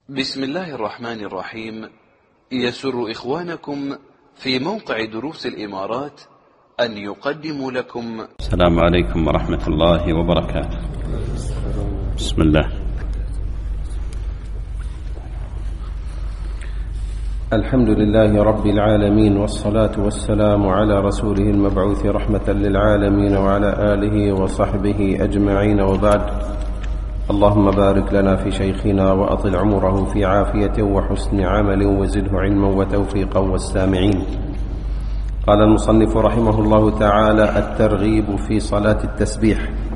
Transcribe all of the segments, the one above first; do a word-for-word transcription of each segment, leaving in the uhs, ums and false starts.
بسم الله الرحمن الرحيم. يسر إخوانكم في موقع دروس الإمارات أن يقدموا لكم. السلام عليكم ورحمة الله وبركاته. بسم الله. الحمد لله رب العالمين، والصلاة والسلام على رسوله المبعوث رحمة للعالمين وعلى آله وصحبه أجمعين، وبعد. اللهم بارك لنا في شيخنا وأطل عمره في عافية وحسن عمل وزده علما وتوفيقا والسامعين. قال المصنف رحمه الله تعالى: الترغيب في صلاة التسبيح.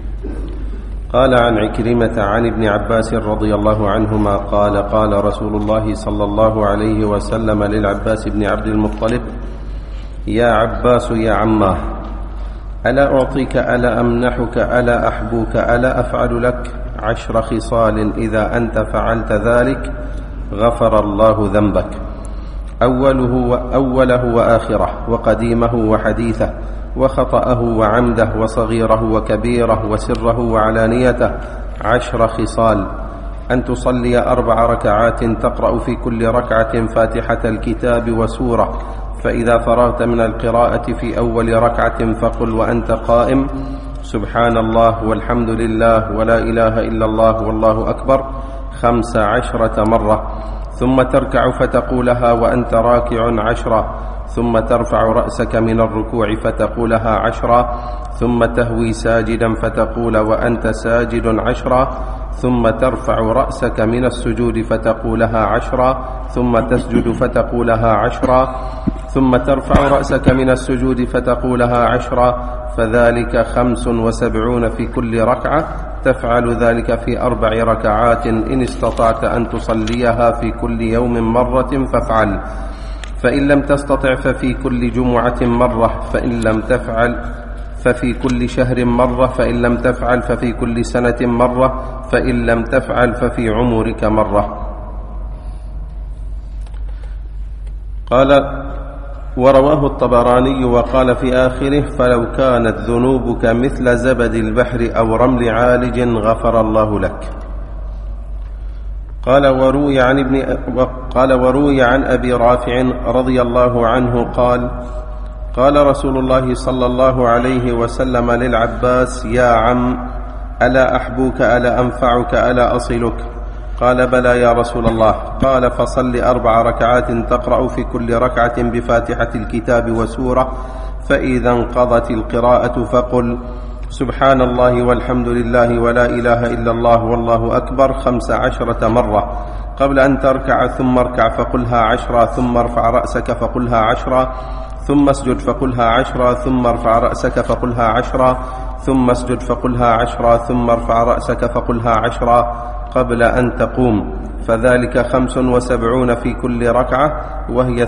قال عن عكرمة عن ابن عباس رضي الله عنهما قال: قال رسول الله صلى الله عليه وسلم للعباس بن عبد المطلب: يا عباس يا عماه، ألا أعطيك، ألا أمنحك، ألا أحبوك، ألا أفعل لك عشر خصال إذا أنت فعلت ذلك غفر الله ذنبك، أوله وأوله وآخره، وقديمه وحديثه، وخطأه وعمده، وصغيره وكبيره، وسره وعلانيته. عشر خصال: أن تصلي أربع ركعات تقرأ في كل ركعة فاتحة الكتاب وسورة، فإذا فرغت من القراءة في أول ركعة فقل وأنت قائم: سبحان الله والحمد لله ولا إله إلا الله والله أكبر خمس عشرة مرة، ثم تركع فتقولها وأنت راكع عشرة، ثم ترفع رأسك من الركوع فتقولها عشرة، ثم تهوي ساجدا فتقول وأنت ساجد عشرة، ثم ترفع رأسك من السجود فتقولها عشرة، ثم تسجد فتقولها عشرة، ثم ترفع رأسك من السجود فتقولها عشرة، فذلك خمس وسبعون في كل ركعة. تفعل ذلك في أربع ركعات، إن استطعت أن تصليها في كل يوم مرة فافعل، فإن لم تستطع ففي كل جمعة مرة، فإن لم تفعل ففي كل شهر مرة، فإن لم تفعل ففي كل سنة مرة، فإن لم تفعل ففي عمرك مرة. قال: ورواه الطبراني وقال في آخره: فلو كانت ذنوبك مثل زبد البحر أو رمل عالج غفر الله لك. قال وروي عن ابن قال وروي عن أبي رافع رضي الله عنه قال: قال رسول الله صلى الله عليه وسلم للعباس: يا عم، ألا أحبوك، ألا أنفعك، ألا أصلك؟ قال: بلى يا رسول الله. قال: فصل أربع ركعات تقرأ في كل ركعة بفاتحة الكتاب وسورة، فإذا انقضت القراءة فقل سبحان الله والحمد لله ولا إله إلا الله والله أكبر خمس عشرة مرة قبل أن تركع، ثم اركع فقلها عشرة، ثم ارفع رأسك فقلها عشرة، ثم اسجد فقلها عشرة، ثم ارفع رأسك فقلها عشرة، ثم اسجد فقلها عشرة، ثم ارفع رأسك فقلها عشرة قبل أن تقوم، فذلك خمس وسبعون في كل ركعة، وهي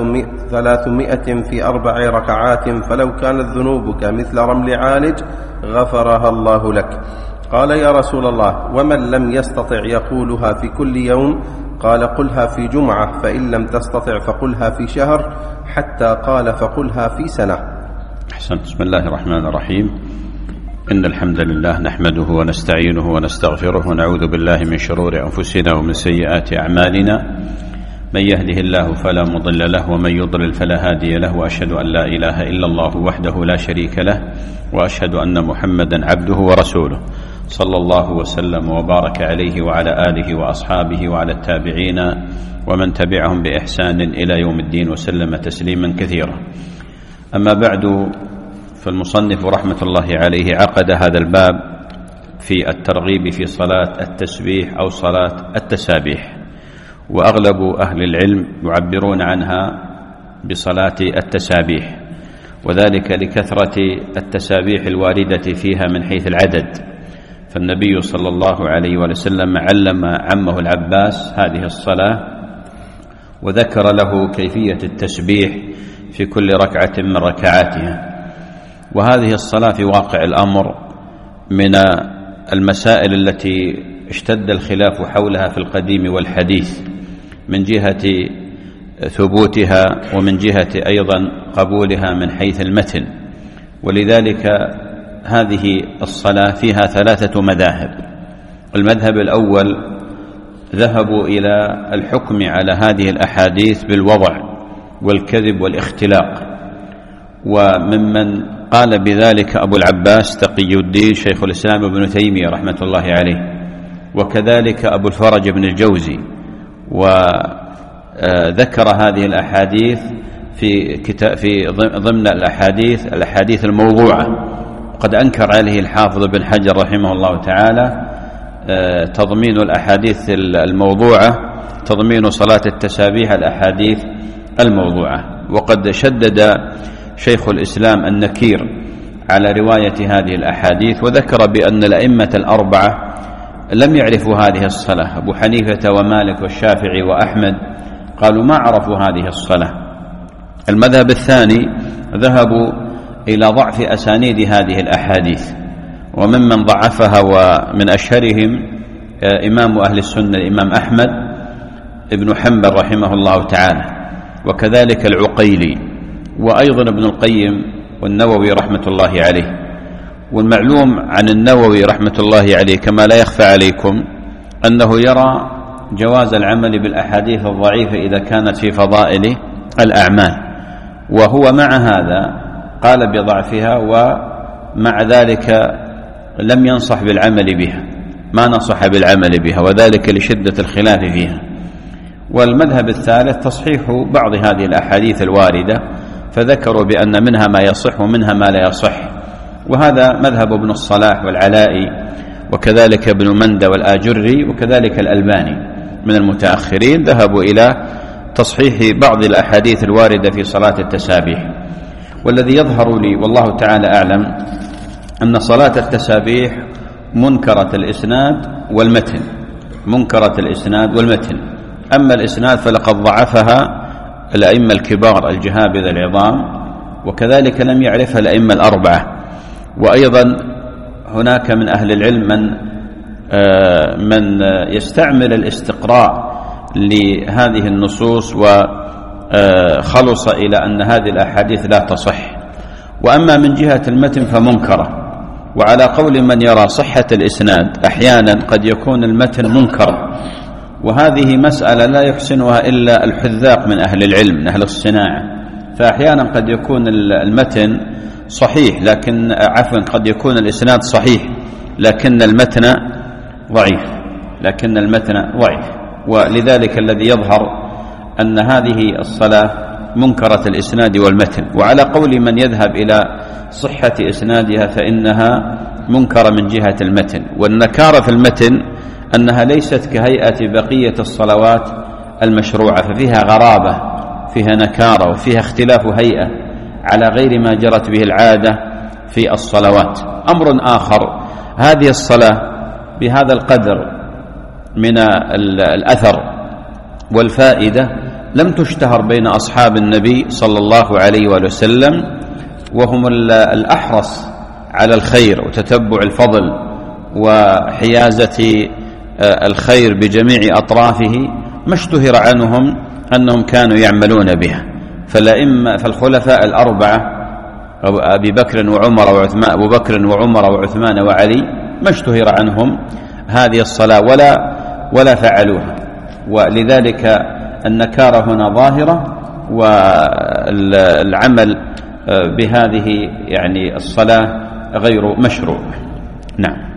ثلاثمائة في أربع ركعات، فلو كانت ذنوبك مثل رمل عالج غفرها الله لك. قال: يا رسول الله، ومن لم يستطع يقولها في كل يوم؟ قال: قلها في جمعة، فإن لم تستطع فقلها في شهر، حتى قال فقلها في سنة. أحسنت. بسم الله الرحمن الرحيم. إن الحمد لله نحمده ونستعينه ونستغفره ونعوذ بالله من شرور أنفسنا ومن سيئات أعمالنا، من يهده الله فلا مضل له ومن يضلل فلا هادي له، وأشهد أن لا إله إلا الله وحده لا شريك له، وأشهد أن محمدا عبده ورسوله، صلى الله وسلم وبارك عليه وعلى آله وأصحابه وعلى التابعين ومن تبعهم بإحسان إلى يوم الدين، وسلم تسليما كثيرا. أما بعد، فالمصنف رحمة الله عليه عقد هذا الباب في الترغيب في صلاة التسبيح أو صلاة التسابيح، وأغلب أهل العلم يعبرون عنها بصلاة التسابيح، وذلك لكثرة التسابيح الواردة فيها من حيث العدد، فالنبي صلى الله عليه وسلم علم عمه العباس هذه الصلاة وذكر له كيفية التسبيح في كل ركعة من ركعاتها. وهذه الصلاة في واقع الأمر من المسائل التي اشتد الخلاف حولها في القديم والحديث، من جهة ثبوتها ومن جهة أيضا قبولها من حيث المتن، ولذلك هذه الصلاة فيها ثلاثة مذاهب. المذهب الأول ذهبوا إلى الحكم على هذه الأحاديث بالوضع والكذب والاختلاق، وممن قال بذلك أبو العباس تقي الدين شيخ الإسلام ابن تيمية رحمة الله عليه، وكذلك أبو الفرج بن الجوزي، وذكر هذه الأحاديث في كتاب في ضمن الأحاديث الأحاديث الموضوعة. قد أنكر عليه الحافظ بن حجر رحمه الله تعالى تضمين الأحاديث الموضوعة، تضمين صلاة التسابيح الأحاديث الموضوعة. وقد شدد شيخ الإسلام النكير على رواية هذه الأحاديث، وذكر بأن الأئمة الأربعة لم يعرفوا هذه الصلاة، أبو حنيفة ومالك والشافعي وأحمد قالوا ما عرفوا هذه الصلاة. المذهب الثاني ذهبوا إلى ضعف أسانيد هذه الأحاديث، وممن ضعفها ومن أشهرهم إمام أهل السنة الإمام أحمد ابن حنبل رحمه الله تعالى، وكذلك العقيلي، وأيضا ابن القيم والنووي رحمة الله عليه. والمعلوم عن النووي رحمة الله عليه كما لا يخفى عليكم أنه يرى جواز العمل بالأحاديث الضعيفة إذا كانت في فضائل الأعمال، وهو مع هذا قال بضعفها، ومع ذلك لم ينصح بالعمل بها، ما نصح بالعمل بها، وذلك لشدة الخلاف فيها. والمذهب الثالث تصحيح بعض هذه الأحاديث الواردة، فذكروا بأن منها ما يصح ومنها ما لا يصح، وهذا مذهب ابن الصلاح والعلائي، وكذلك ابن مندى والآجري، وكذلك الألباني من المتأخرين، ذهبوا إلى تصحيح بعض الأحاديث الواردة في صلاة التسابيح. والذي يظهر لي والله تعالى أعلم أن صلاة التسابيح منكرة الإسناد والمتن، منكرة الإسناد والمتن. أما الإسناد فلقد ضعفها الأئمة الكبار الجهابذة العظام، وكذلك لم يعرفها الأئمة الأربعة. وأيضا هناك من أهل العلم من من يستعمل الاستقراء لهذه النصوص وخلص إلى أن هذه الأحاديث لا تصح. وأما من جهة المتن فمنكرة، وعلى قول من يرى صحة الإسناد أحيانا قد يكون المتن منكر، وهذه مسألة لا يحسنها إلا الحذاق من أهل العلم من أهل الصناعة. فأحيانا قد يكون المتن صحيح لكن عفوا قد يكون الإسناد صحيح لكن المتن ضعيف لكن المتن ضعيف ولذلك الذي يظهر أن هذه الصلاة منكرة الإسناد والمتن. وعلى قول من يذهب إلى صحة إسنادها فإنها منكرة من جهة المتن. والنكارة في المتن أنها ليست كهيئة بقية الصلوات المشروعة، ففيها غرابة، فيها نكارة، وفيها اختلاف هيئة على غير ما جرت به العادة في الصلوات. أمر آخر، هذه الصلاة بهذا القدر من الأثر والفائدة لم تشتهر بين أصحاب النبي صلى الله عليه وآله وسلم، وهم الأحرص على الخير وتتبع الفضل وحيازة الخير بجميع أطرافه، ما اشتهر عنهم أنهم كانوا يعملون بها. فالأئمة فالخلفاء الأربعة أبي بكر وعمر وعثمان أبو بكر وعمر وعثمان وعلي ما اشتهر عنهم هذه الصلاة ولا ولا فعلوها، ولذلك النكارة هنا ظاهرة، والعمل بهذه يعني الصلاة غير مشروع. نعم.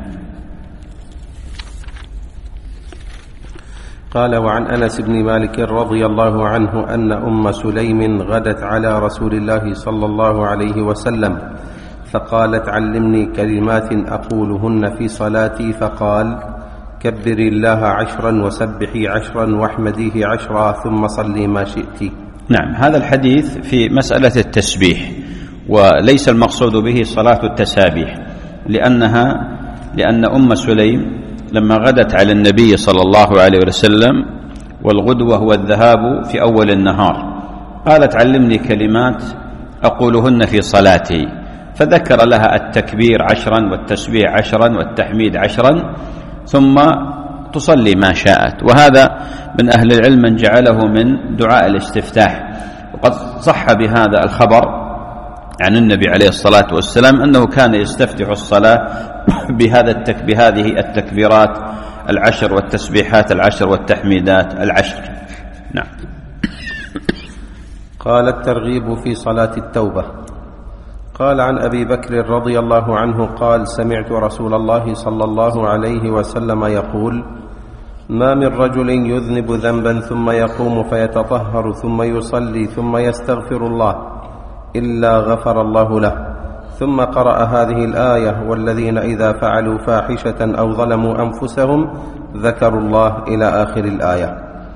قال: وعن أنس بن مالك رضي الله عنه أن أم سليم غدت على رسول الله صلى الله عليه وسلم فقالت: علمني كلمات أقولهن في صلاتي، فقال: كبري الله عشرا وسبحي عشرا واحمديه عشرا ثم صلي ما شئت. نعم، هذا الحديث في مسألة التسبيح، وليس المقصود به صلاة التسابيح، لأنها لأن أم سليم لما غدت على النبي صلى الله عليه وسلم، والغدوة هو الذهاب في أول النهار، قالت: علمني كلمات أقولهن في صلاتي، فذكر لها التكبير عشرا والتسبيح عشرا والتحميد عشرا ثم تصلي ما شاءت. وهذا من أهل العلم من جعله من دعاء الاستفتاح، وقد صح بهذا الخبر عن النبي عليه الصلاة والسلام أنه كان يستفتح الصلاة بهذا التك بهذه التكبيرات العشر والتسبيحات العشر والتحميدات العشر. نعم. قال الترغيب في صلاة التوبة. قال عن أبي بكر رضي الله عنه قال سمعت رسول الله صلى الله عليه وسلم يقول ما من رجل يذنب ذنبا ثم يقوم فيتطهر ثم يصلي ثم يستغفر الله إلا غفر الله له. ثم قرأ هذه الآية والذين إذا فعلوا فاحشة أو ظلموا أنفسهم ذكروا الله إلى آخر الآية.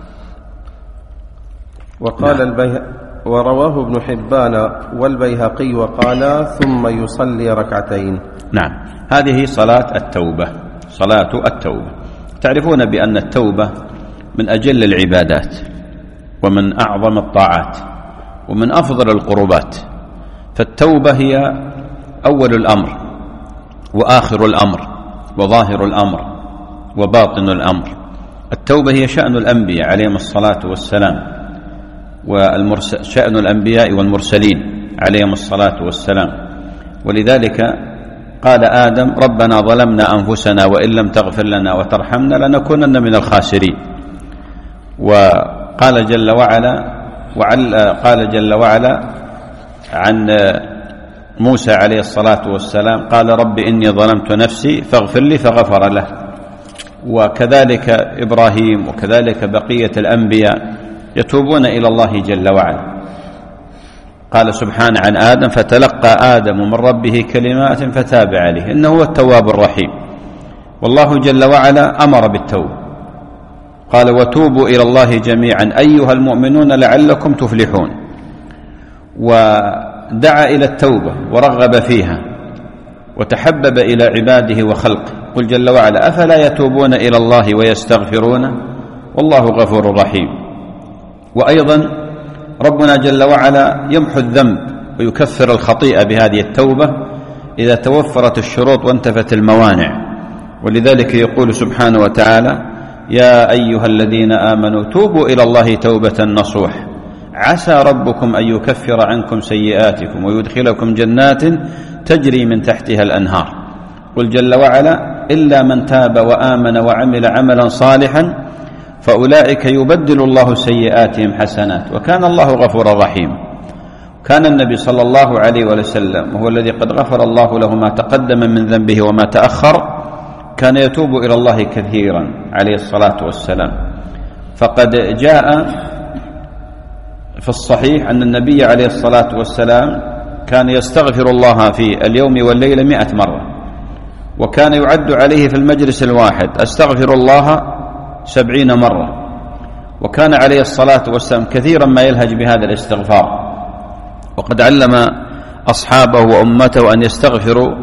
وقال نعم. البيه... ورواه ابن حبان والبيهقي وقال ثم يصلي ركعتين. نعم. هذه صلاة التوبة. صلاة التوبة. تعرفون بأن التوبة من أجل العبادات ومن أعظم الطاعات ومن أفضل القربات. فالتوبة هي أول الأمر وآخر الأمر وظاهر الأمر وباطن الأمر. التوبة هي شأن الأنبياء عليهم الصلاة والسلام وشأن الأنبياء والمرسلين عليهم الصلاة والسلام. ولذلك قال آدم ربنا ظلمنا أنفسنا وإن لم تغفر لنا وترحمنا لنكونن من الخاسرين. وقال جل وعلا وعل قال جل وعلا عن موسى عليه الصلاة والسلام قال رب إني ظلمت نفسي فاغفر لي فغفر له. وكذلك إبراهيم وكذلك بقية الأنبياء يتوبون إلى الله جل وعلا. قال سبحانه عن آدم فتلقى آدم من ربه كلمات فتاب عليه إنه هو التواب الرحيم. والله جل وعلا أمر بالتوبة قال وتوبوا إلى الله جميعا أيها المؤمنون لعلكم تفلحون. ودعا إلى التوبة ورغب فيها وتحبب إلى عباده وخلقه. قل جل وعلا أفلا يتوبون إلى الله ويستغفرونه والله غفور رحيم. وأيضا ربنا جل وعلا يمحو الذنب ويكفر الخطيئة بهذه التوبة إذا توفرت الشروط وانتفت الموانع. ولذلك يقول سبحانه وتعالى يا أيها الذين آمنوا توبوا إلى الله توبة نصوح عسى ربكم أن يكفر عنكم سيئاتكم ويدخلكم جنات تجري من تحتها الأنهار. قل جل وعلا إلا من تاب وآمن وعمل عملا صالحا فأولئك يبدل الله سيئاتهم حسنات وكان الله غفورا رحيما. كان النبي صلى الله عليه وسلم وهو الذي قد غفر الله له ما تقدم من ذنبه وما تأخر كان يتوب إلى الله كثيرا عليه الصلاة والسلام. فقد جاء في الصحيح أن النبي عليه الصلاة والسلام كان يستغفر الله في اليوم والليلة مئة مرة. وكان يعد عليه في المجلس الواحد أستغفر الله سبعين مرة. وكان عليه الصلاة والسلام كثيرا ما يلهج بهذا الاستغفار. وقد علم أصحابه وأمته أن يستغفروا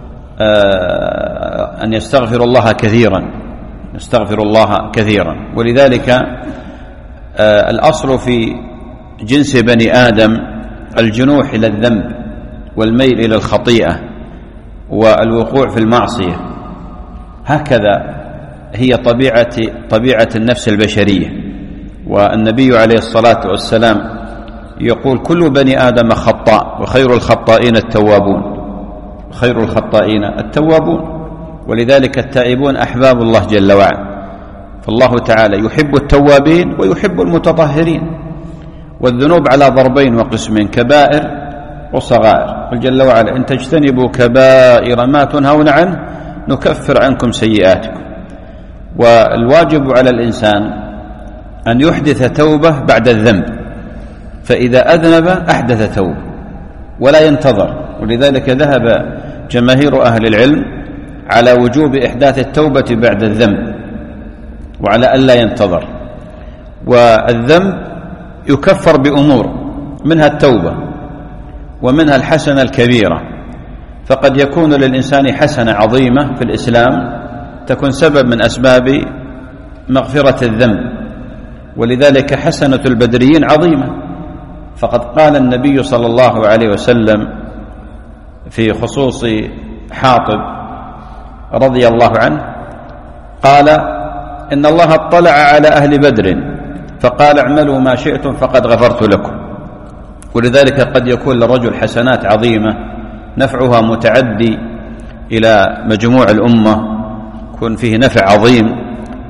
آه أن يستغفر الله كثيرا يستغفر الله كثيرا. ولذلك آه الأصل في جنس بني آدم الجنوح إلى الذنب والميل إلى الخطيئة والوقوع في المعصية. هكذا هي طبيعة طبيعة النفس البشرية. والنبي عليه الصلاة والسلام يقول كل بني آدم خطاء وخير الخطائين التوابون خير الخطائين التوابون. ولذلك التائبون أحباب الله جل وعلا. فالله تعالى يحب التوابين ويحب المتطهرين. والذنوب على ضربين وقسمين كبائر وصغائر. قل جل وعلا إن تجتنبوا كبائر ما تنهون عنه نكفر عنكم سيئاتكم. والواجب على الإنسان أن يحدث توبة بعد الذنب. فإذا أذنب أحدث توبة ولا ينتظر. ولذلك ذهب جماهير أهل العلم على وجوب إحداث التوبة بعد الذنب وعلى ألا ينتظر. والذنب يكفر بأمور منها التوبة ومنها الحسنة الكبيرة. فقد يكون للإنسان حسنة عظيمة في الإسلام تكون سبب من أسباب مغفرة الذنب. ولذلك حسنة البدريين عظيمة. فقد قال النبي صلى الله عليه وسلم في خصوص حاطب رضي الله عنه قال إن الله اطلع على أهل بدر فقال اعملوا ما شئتم فقد غفرت لكم. ولذلك قد يكون للرجل حسنات عظيمة نفعها متعدي إلى مجموع الأمة يكون فيه نفع عظيم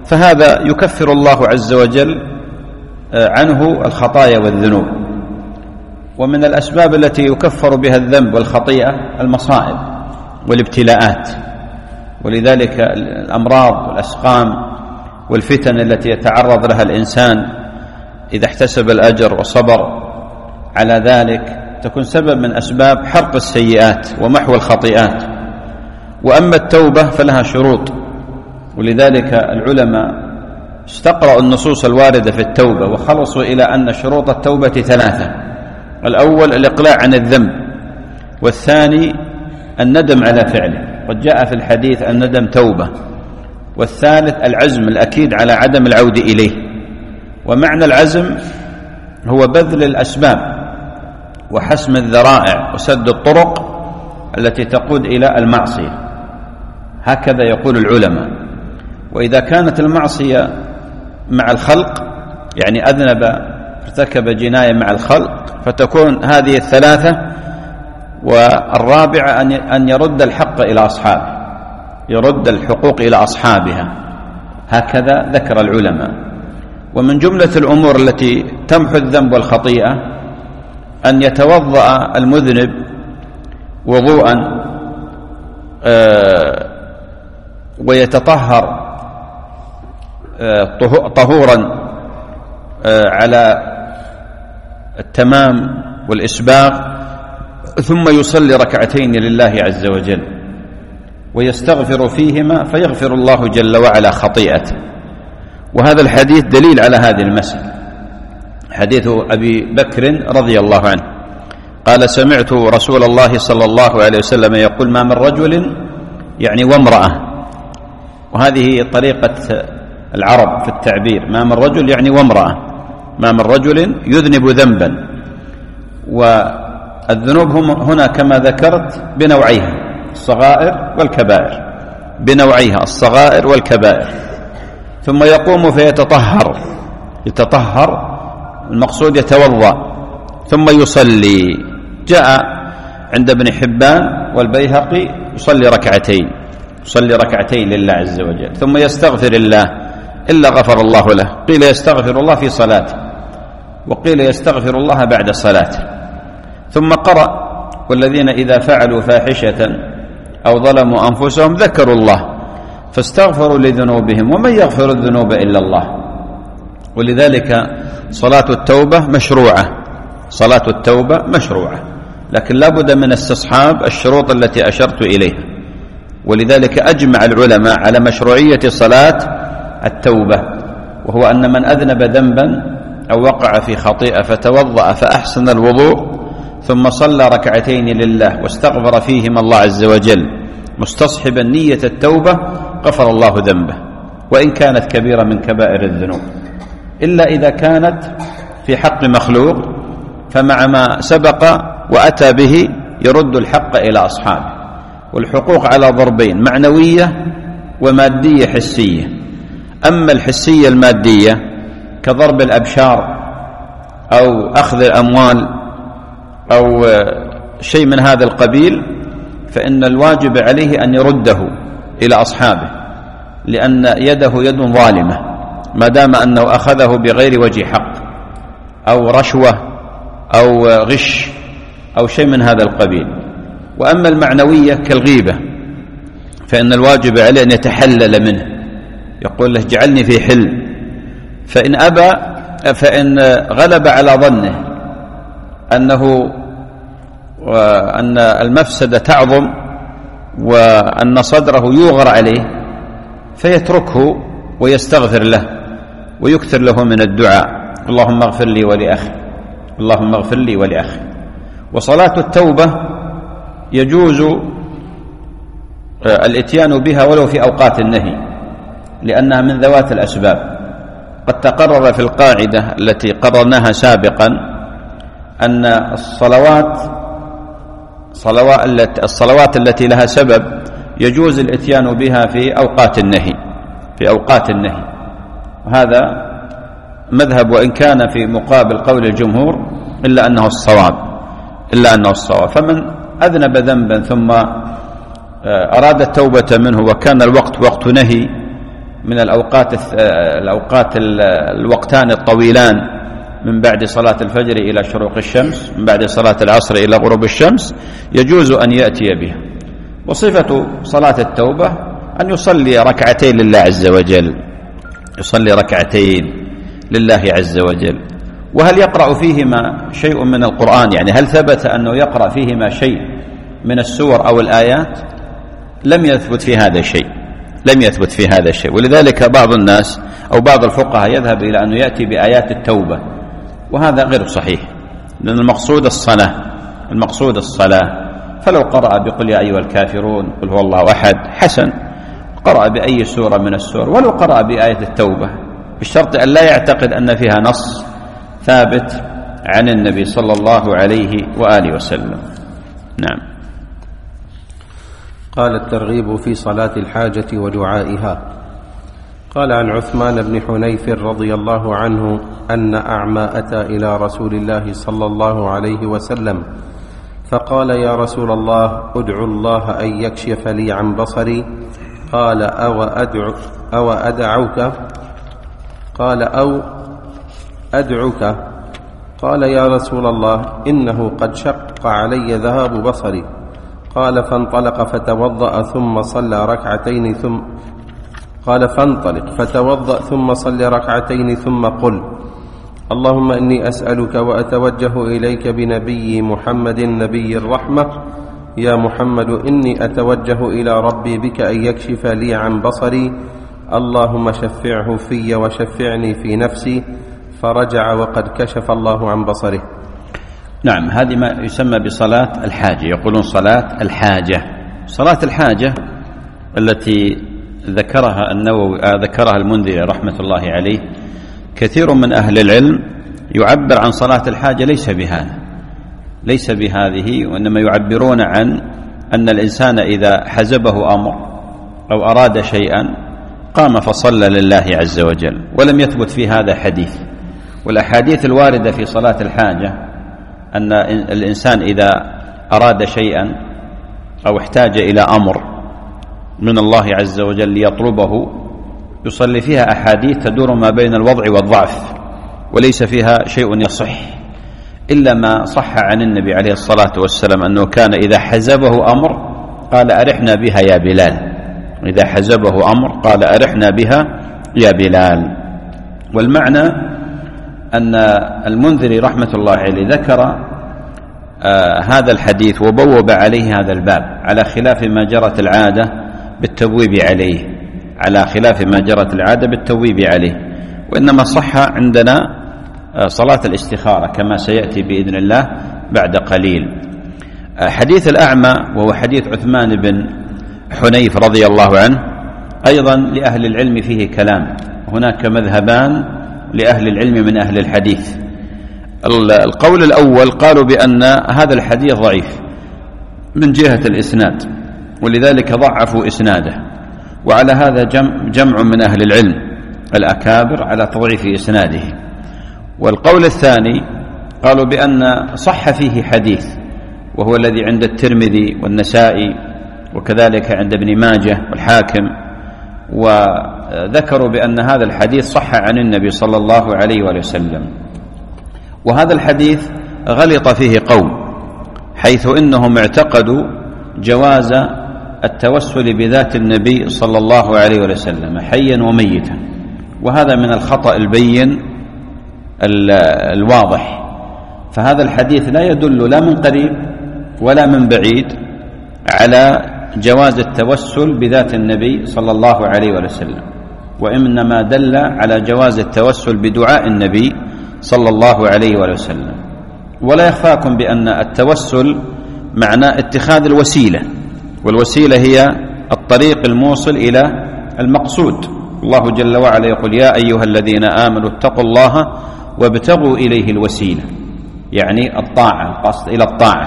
فهذا يكفر الله عز وجل عنه الخطايا والذنوب. ومن الأسباب التي يكفر بها الذنب والخطيئة المصائب والابتلاءات، ولذلك الأمراض والأسقام والفتن التي يتعرض لها الإنسان إذا احتسب الأجر وصبر على ذلك تكون سبب من أسباب حرق السيئات ومحو الخطيئات. وأما التوبة فلها شروط، ولذلك العلماء استقرأوا النصوص الواردة في التوبة وخلصوا إلى أن شروط التوبة ثلاثة: الأول الإقلاع عن الذنب، والثاني الندم على فعله، قد جاء في الحديث الندم توبة، والثالث العزم الأكيد على عدم العودة إليه. ومعنى العزم هو بذل الأسباب وحسم الذرائع وسد الطرق التي تقود إلى المعصية، هكذا يقول العلماء. وإذا كانت المعصية مع الخلق، يعني أذنب ارتكب جناية مع الخلق، فتكون هذه الثلاثة. والرابعة أن يرد الحق إلى أصحابه، يرد الحقوق إلى أصحابها، هكذا ذكر العلماء. ومن جملة الأمور التي تمحو الذنب والخطيئة أن يتوضأ المذنب وضوءا ويتطهر طهورا على التمام والإسباغ، ثم يصلي ركعتين لله عز وجل ويستغفر فيهما فيغفر الله جل وعلا خطيئته. وهذا الحديث دليل على هذه المسألة، حديث أبي بكر رضي الله عنه قال: سمعت رسول الله صلى الله عليه وسلم يقول: ما من رجل، يعني وامرأة، وهذه طريقة العرب في التعبير، ما من رجل يعني وامرأة، ما من رجل يذنب ذنبا. والذنوب هنا كما ذكرت بنوعيها، الصغائر والكبائر، بنوعيها الصغائر والكبائر. ثم يقوم فيتطهر، يتطهر المقصود يتوضأ، ثم يصلي. جاء عند ابن حبان والبيهقي يصلي ركعتين، يصلي ركعتين لله عز وجل، ثم يستغفر الله إلا غفر الله له. قيل يستغفر الله في صلاته، وقيل يستغفر الله بعد صلاته. ثم قرأ: والذين إذا فعلوا فاحشة أو ظلموا أنفسهم ذكروا الله فاستغفروا لذنوبهم ومن يغفر الذنوب إلا الله. ولذلك صلاة التوبة مشروعة، صلاة التوبة مشروعة، لكن لا بد من استصحاب الشروط التي أشرت إليها. ولذلك أجمع العلماء على مشروعية صلاة التوبة، وهو أن من أذنب ذنبا أو وقع في خطيئة فتوضأ فأحسن الوضوء ثم صلى ركعتين لله واستغفر فيهما الله عز وجل مستصحبا نية التوبة غفر الله ذنبه، وإن كانت كبيرة من كبائر الذنوب، إلا إذا كانت في حق مخلوق، فمع ما سبق وأتى به يرد الحق إلى أصحابه. والحقوق على ضربين: معنوية ومادية حسية. أما الحسية المادية كضرب الأبشار أو أخذ الأموال أو شيء من هذا القبيل، فإن الواجب عليه أن يرده إلى أصحابه، لأن يده يد ظالمة ما دام أنه أخذه بغير وجه حق أو رشوة أو غش أو شيء من هذا القبيل. وأما المعنوية كالغيبة فإن الواجب عليه أن يتحلل منه، يقول له اجعلني في حل، فإن أبى فإن غلب على ظنه أنه وأن المفسدة تعظم وأن صدره يوغر عليه فيتركه ويستغفر له ويكثر له من الدعاء: اللهم اغفر لي ولأخي، اللهم اغفر لي ولأخي. وصلاة التوبة يجوز الاتيان بها ولو في أوقات النهي، لأنها من ذوات الأسباب. قد تقرر في القاعدة التي قررناها سابقا أن الصلوات الصلوات التي لها سبب يجوز الاتيان بها في أوقات النهي، في أوقات النهي. وهذا مذهب وإن كان في مقابل قول الجمهور، إلا أنه الصواب، إلا أنه الصواب. فمن أذنب ذنبا ثم أراد التوبة منه وكان الوقت وقت نهي من الأوقات الأوقات الوقتان الطويلان من بعد صلاة الفجر إلى شروق الشمس، من بعد صلاة العصر إلى غروب الشمس، يجوز أن يأتي بها. وصفة صلاة التوبة أن يصلي ركعتين لله عز وجل، يصلي ركعتين لله عز وجل. وهل يقرأ فيهما شيء من القرآن؟ يعني هل ثبت أنه يقرأ فيهما شيء من السور أو الآيات؟ لم يثبت في هذا شيء، لم يثبت في هذا الشيء. ولذلك بعض الناس أو بعض الفقهاء يذهب إلى أنه يأتي بآيات التوبة، وهذا غير صحيح، لأن المقصود الصلاة، المقصود الصلاة. فلو قرأ بقل يا أيها الكافرون، قل هو الله أحد، حسن. قرأ بأي سورة من السور، ولو قرأ بآية التوبة، بالشرط أن لا يعتقد أن فيها نص ثابت عن النبي صلى الله عليه وآله وسلم. نعم. قال الترغيب في صلاة الحاجة ودعائها. قال عن عثمان بن حنيف رضي الله عنه أن أعمى أتى إلى رسول الله صلى الله عليه وسلم فقال يا رسول الله أدعو الله أن يكشف لي عن بصري. قال أو أدعو أو أدعوك قال أو أدعوك قال يا رسول الله إنه قد شق علي ذهاب بصري. قال فانطلق فتوضأ ثم صلى ركعتين ثم قال فانطلق فتوضأ ثم صلى ركعتين ثم قل اللهم إني أسألك وأتوجه إليك بنبي محمد نبي الرحمة يا محمد إني أتوجه إلى ربي بك أن يكشف لي عن بصري اللهم شفعه في وشفعني في نفسي. فرجع وقد كشف الله عن بصره. نعم، هذه ما يسمى بصلاة الحاجة، يقولون صلاة الحاجة. صلاة الحاجة التي ذكرها النووي ذكرها المنذري رحمة الله عليه، كثير من أهل العلم يعبر عن صلاة الحاجة ليس بهذا، ليس بهذه، وإنما يعبرون عن أن الإنسان إذا حزبه أمر أو أراد شيئا قام فصلى لله عز وجل، ولم يثبت في هذا حديث. والأحاديث الواردة في صلاة الحاجة أن الإنسان إذا أراد شيئا أو احتاج إلى أمر من الله عز وجل ليطلبه يصلي فيها أحاديث تدور ما بين الوضع والضعف، وليس فيها شيء يصح إلا ما صح عن النبي عليه الصلاة والسلام أنه كان إذا حزبه أمر قال أرحنا بها يا بلال، إذا حزبه أمر قال أرحنا بها يا بلال. والمعنى أن المنذري رحمة الله عليه ذكر آه هذا الحديث وبوب عليه هذا الباب على خلاف ما جرت العادة بالتبويب عليه، على خلاف ما جرت العادة بالتبويب عليه. وإنما صح عندنا آه صلاة الاستخارة كما سيأتي بإذن الله بعد قليل. آه حديث الأعمى وهو حديث عثمان بن حنيف رضي الله عنه أيضا لأهل العلم فيه كلام، هناك مذهبان لأهل العلم من أهل الحديث. القول الأول قالوا بأن هذا الحديث ضعيف من جهة الإسناد، ولذلك ضعفوا إسناده، وعلى هذا جمع من أهل العلم الأكابر على تضعيف إسناده. والقول الثاني قالوا بأن صح فيه حديث وهو الذي عند الترمذي والنسائي وكذلك عند ابن ماجه والحاكم، وذكروا بأن هذا الحديث صح عن النبي صلى الله عليه وآله وسلم. وهذا الحديث غلط فيه قوم، حيث إنهم اعتقدوا جواز التوسل بذات النبي صلى الله عليه وآله وسلم حيا وميتا، وهذا من الخطأ البين الواضح. فهذا الحديث لا يدل لا من قريب ولا من بعيد على جواز التوسل بذات النبي صلى الله عليه وسلم، وإنما دل على جواز التوسل بدعاء النبي صلى الله عليه وسلم. ولا يخفاكم بأن التوسل معنى اتخاذ الوسيلة، والوسيلة هي الطريق الموصل إلى المقصود. الله جل وعلا يقول يا أيها الذين آمنوا اتقوا الله وابتغوا إليه الوسيلة، يعني الطاعة، القصد إلى الطاعة.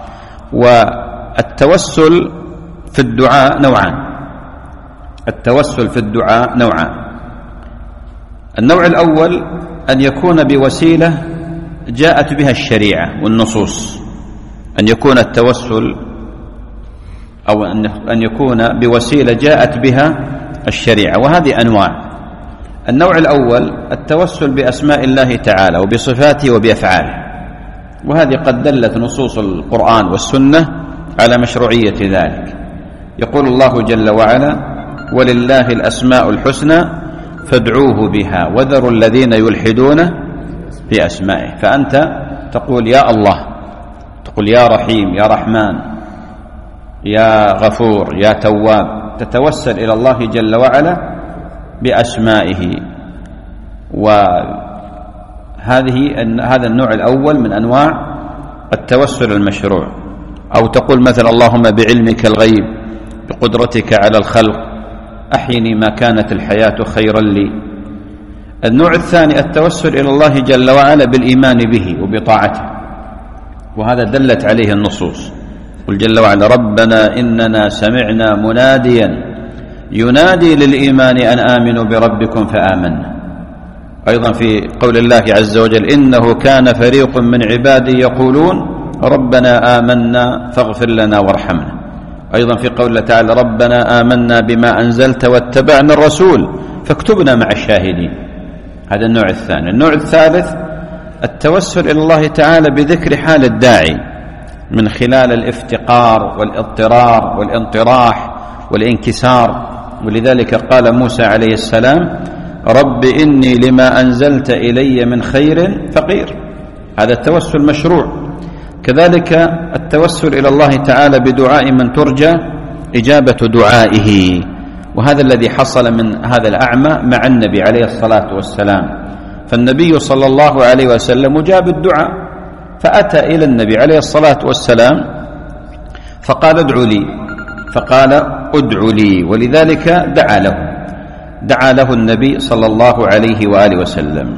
والتوسل في الدعاء نوعان، التوسل في الدعاء نوعان. النوع الأول أن يكون بوسيلة جاءت بها الشريعة والنصوص، أن يكون التوسل أو أن يكون بوسيلة جاءت بها الشريعة، وهذه أنواع. النوع الأول التوسل بأسماء الله تعالى وبصفاته وبأفعاله، وهذه قد دلت نصوص القرآن والسنة على مشروعية ذلك. يقول الله جل وعلا: ولله الأسماء الحسنى فادعوه بها وذروا الذين يلحدون في أسمائه. فأنت تقول يا الله، تقول يا رحيم، يا رحمن، يا غفور، يا تواب، تتوسل إلى الله جل وعلا بأسمائه. وهذه هذا النوع الأول من أنواع التوسل المشروع. أو تقول مثلا: اللهم بعلمك الغيب بقدرتك على الخلق أحيني ما كانت الحياة خيرا لي. النوع الثاني التوسل إلى الله جل وعلا بالإيمان به وبطاعته، وهذا دلت عليه النصوص. قل جل وعلا: ربنا إننا سمعنا مناديا ينادي للإيمان أن آمنوا بربكم فآمنا. أيضا في قول الله عز وجل: إنه كان فريق من عبادي يقولون ربنا آمنا فاغفر لنا وارحمنا. أيضا في قول الله تعالى: ربنا آمنا بما أنزلت واتبعنا الرسول فاكتبنا مع الشاهدين. هذا النوع الثاني. النوع الثالث التوسل إلى الله تعالى بذكر حال الداعي من خلال الافتقار والاضطرار والانطراح والانكسار. ولذلك قال موسى عليه السلام: رب إني لما أنزلت إلي من خير فقير. هذا التوسل مشروع. كذلك التوسل إلى الله تعالى بدعاء من ترجى إجابة دعائه، وهذا الذي حصل من هذا الأعمى مع النبي عليه الصلاة والسلام. فالنبي صلى الله عليه وسلم جاب الدعاء، فأتى إلى النبي عليه الصلاة والسلام فقال: ادعوا لي. فقال: ادعوا لي. ولذلك دعا له دعا له النبي صلى الله عليه وآله وسلم.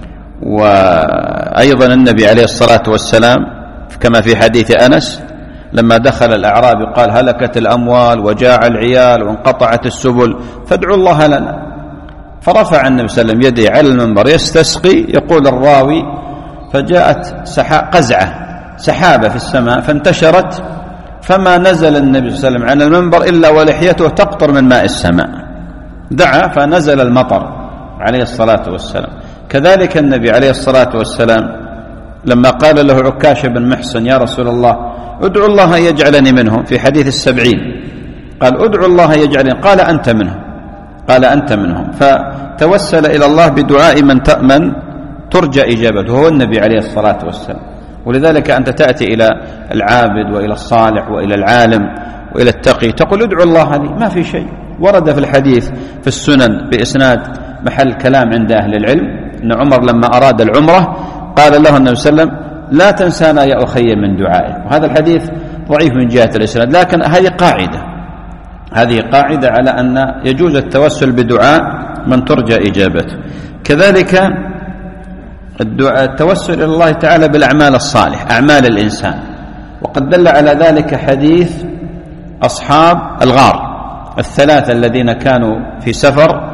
وأيضا النبي عليه الصلاة والسلام كما في حديث أنس لما دخل الأعرابي قال: هلكت الأموال وجاع العيال وانقطعت السبل فادعوا الله لنا. فرفع النبي صلى الله عليه وسلم يديه على المنبر يستسقي. يقول الراوي: فجاءت سحا قزعة سحابة في السماء فانتشرت، فما نزل النبي صلى الله عليه وسلم عن المنبر إلا ولحيته تقطر من ماء السماء. دعا فنزل المطر عليه الصلاة والسلام. كذلك النبي عليه الصلاة والسلام لما قال له عكاشة بن محصن: يا رسول الله ادعو الله يجعلني منهم، في حديث السبعين قال: ادعو الله يجعلني، قال: أنت منهم، قال: أنت منهم. فتوسل إلى الله بدعاء من تأمن ترجى إجابته، هو النبي عليه الصلاة والسلام. ولذلك أنت تأتي إلى العابد وإلى الصالح وإلى العالم وإلى التقي تقول: ادعو الله لي، ما في شيء. ورد في الحديث في السنن بإسناد محل كلام عند أهل العلم أن عمر لما أراد العمرة قال له النبي صلى الله عليه وسلم: لا تنسانا يا أخي من دعائك. وهذا الحديث ضعيف من جهة الإسناد، لكن هذه قاعدة هذه قاعدة على أن يجوز التوسل بدعاء من ترجى إجابته. كذلك التوسل إلى الله تعالى بالأعمال الصالحة، أعمال الإنسان، وقد دل على ذلك حديث أصحاب الغار الثلاثة الذين كانوا في سفر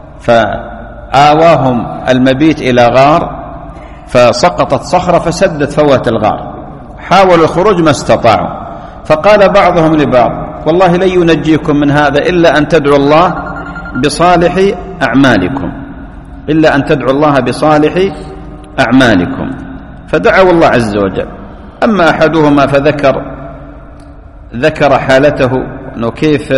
فآواهم المبيت إلى غار فسقطت صخرة فسدت فوات الغار، حاولوا الخروج ما استطاعوا، فقال بعضهم لبعض: والله لن ينجيكم من هذا إلا أن تدعوا الله بصالح أعمالكم إلا أن تدعوا الله بصالح أعمالكم. فدعوا الله عز وجل. أما أحدهما فذكر ذكر حالته أنه كيف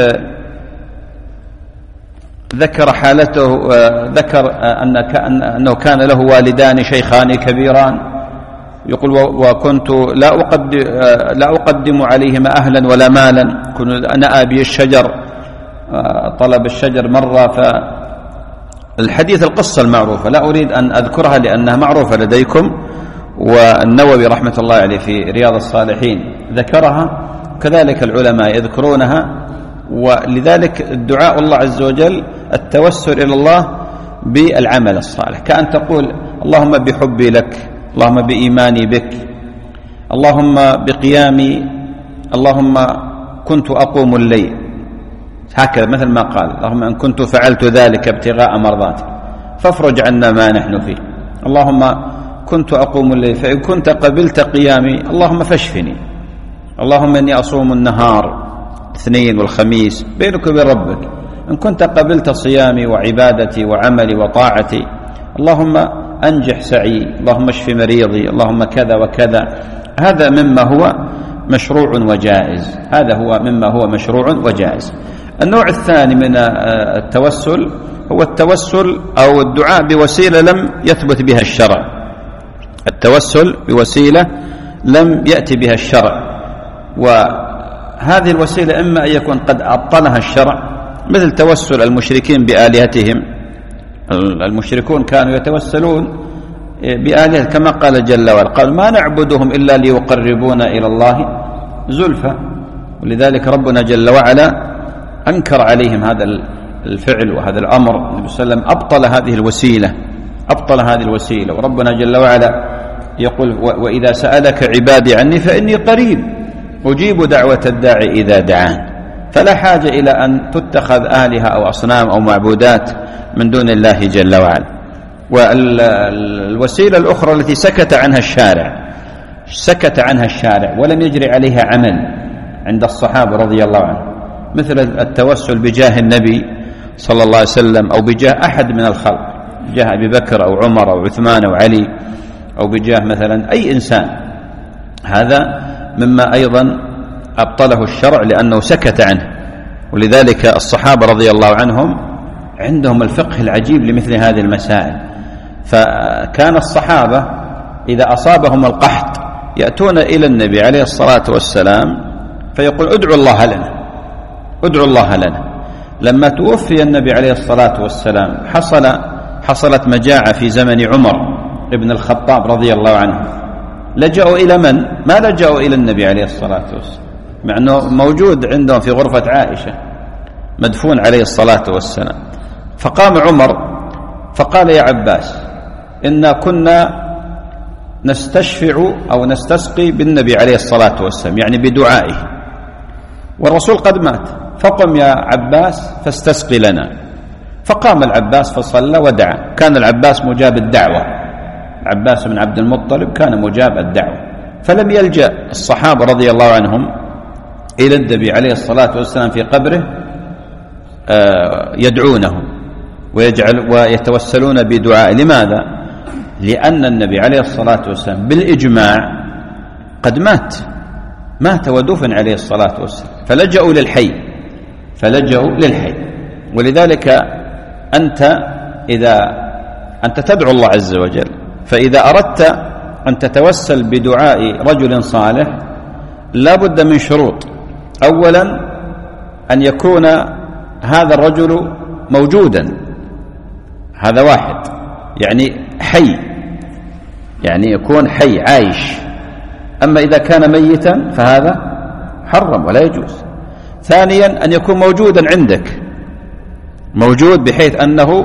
ذكر حالته ذكر أنه كان له والدان شيخان كبيران، يقول: وكنت لا أقدم, لا أقدم عليهما أهلا ولا مالا، كنت أنا آبي الشجر، طلب الشجر مرة. فالحديث القصة المعروفة لا أريد أن أذكرها لأنها معروفة لديكم، والنووي رحمة الله عليه في رياض الصالحين ذكرها، كذلك العلماء يذكرونها. ولذلك الدعاء الله عز وجل التوسل إلى الله بالعمل الصالح، كأن تقول: اللهم بحبي لك، اللهم بإيماني بك، اللهم بقيامي، اللهم كنت أقوم الليل، هكذا مثل ما قال: اللهم إن كنت فعلت ذلك ابتغاء مرضاتك فافرج عنا ما نحن فيه، اللهم كنت أقوم الليل فإن كنت قبلت قيامي اللهم فاشفني، اللهم إني أصوم النهار الاثنين والخميس بينك وبين ربك، إن كنت قبلت صيامي وعبادتي وعملي وطاعتي، اللهم أنجح سعي، اللهم اشف مريضي، اللهم كذا وكذا. هذا مما هو مشروع وجائز، هذا هو مما هو مشروع وجائز. النوع الثاني من التوسل هو التوسل أو الدعاء بوسيلة لم يثبت بها الشرع، التوسل بوسيلة لم يأتي بها الشرع، وهذه الوسيلة إما أن يكون قد أبطلها الشرع، مثل توسل المشركين بآلهتهم. المشركون كانوا يتوسلون بآلهة كما قال جل وعلا، قال ما نعبدهم إلا ليقربونا إلى الله زلفى. ولذلك ربنا جل وعلا أنكر عليهم هذا الفعل وهذا الأمر. النبي صلى الله عليه وسلم أبطل هذه الوسيلة، أبطل هذه الوسيلة. وربنا جل وعلا يقول وإذا سألك عبادي عني فإني قريب أجيب دعوة الداعي إذا دعان. فلا حاجة إلى أن تتخذ آلهة أو أصنام أو معبودات من دون الله جل وعلا. والوسيلة الأخرى التي سكت عنها الشارع، سكت عنها الشارع ولم يجري عليها عمل عند الصحابة رضي الله عنهم، مثل التوسل بجاه النبي صلى الله عليه وسلم أو بجاه أحد من الخلق، بجاه أبي بكر أو عمر أو عثمان أو علي، أو بجاه مثلا أي إنسان. هذا مما أيضا أبطله الشرع لأنه سكت عنه. ولذلك الصحابة رضي الله عنهم عندهم الفقه العجيب لمثل هذه المسائل. فكان الصحابة إذا أصابهم القحط يأتون إلى النبي عليه الصلاة والسلام فيقول ادعوا الله لنا، ادعوا الله لنا. لما توفي النبي عليه الصلاة والسلام حصل حصلت مجاعة في زمن عمر ابن الخطاب رضي الله عنه. لجأوا إلى من؟ ما لجأوا إلى النبي عليه الصلاة والسلام، مع أنه موجود عندهم في غرفة عائشة مدفون عليه الصلاة والسلام. فقام عمر فقال يا عباس إنا كنا نستشفع أو نستسقي بالنبي عليه الصلاة والسلام، يعني بدعائه، والرسول قد مات، فقم يا عباس فاستسقي لنا. فقام العباس فصلى ودعا. كان العباس مجاب الدعوة، العباس بن عبد المطلب كان مجاب الدعوة. فلم يلجأ الصحابة رضي الله عنهم إلى النبي عليه الصلاة والسلام في قبره يدعونه ويجعل ويتوسلون بدعاء. لماذا؟ لأن النبي عليه الصلاة والسلام بالإجماع قد مات، مات ودفن عليه الصلاة والسلام، فلجأوا للحي، فلجأوا للحي. ولذلك أنت إذا أنت تدعو الله عز وجل، فإذا أردت أن تتوسل بدعاء رجل صالح لا بد من شروط. أولا أن يكون هذا الرجل موجودا، هذا واحد، يعني حي، يعني يكون حي عايش. أما إذا كان ميتا فهذا حرم ولا يجوز. ثانيا أن يكون موجودا عندك، موجود بحيث أنه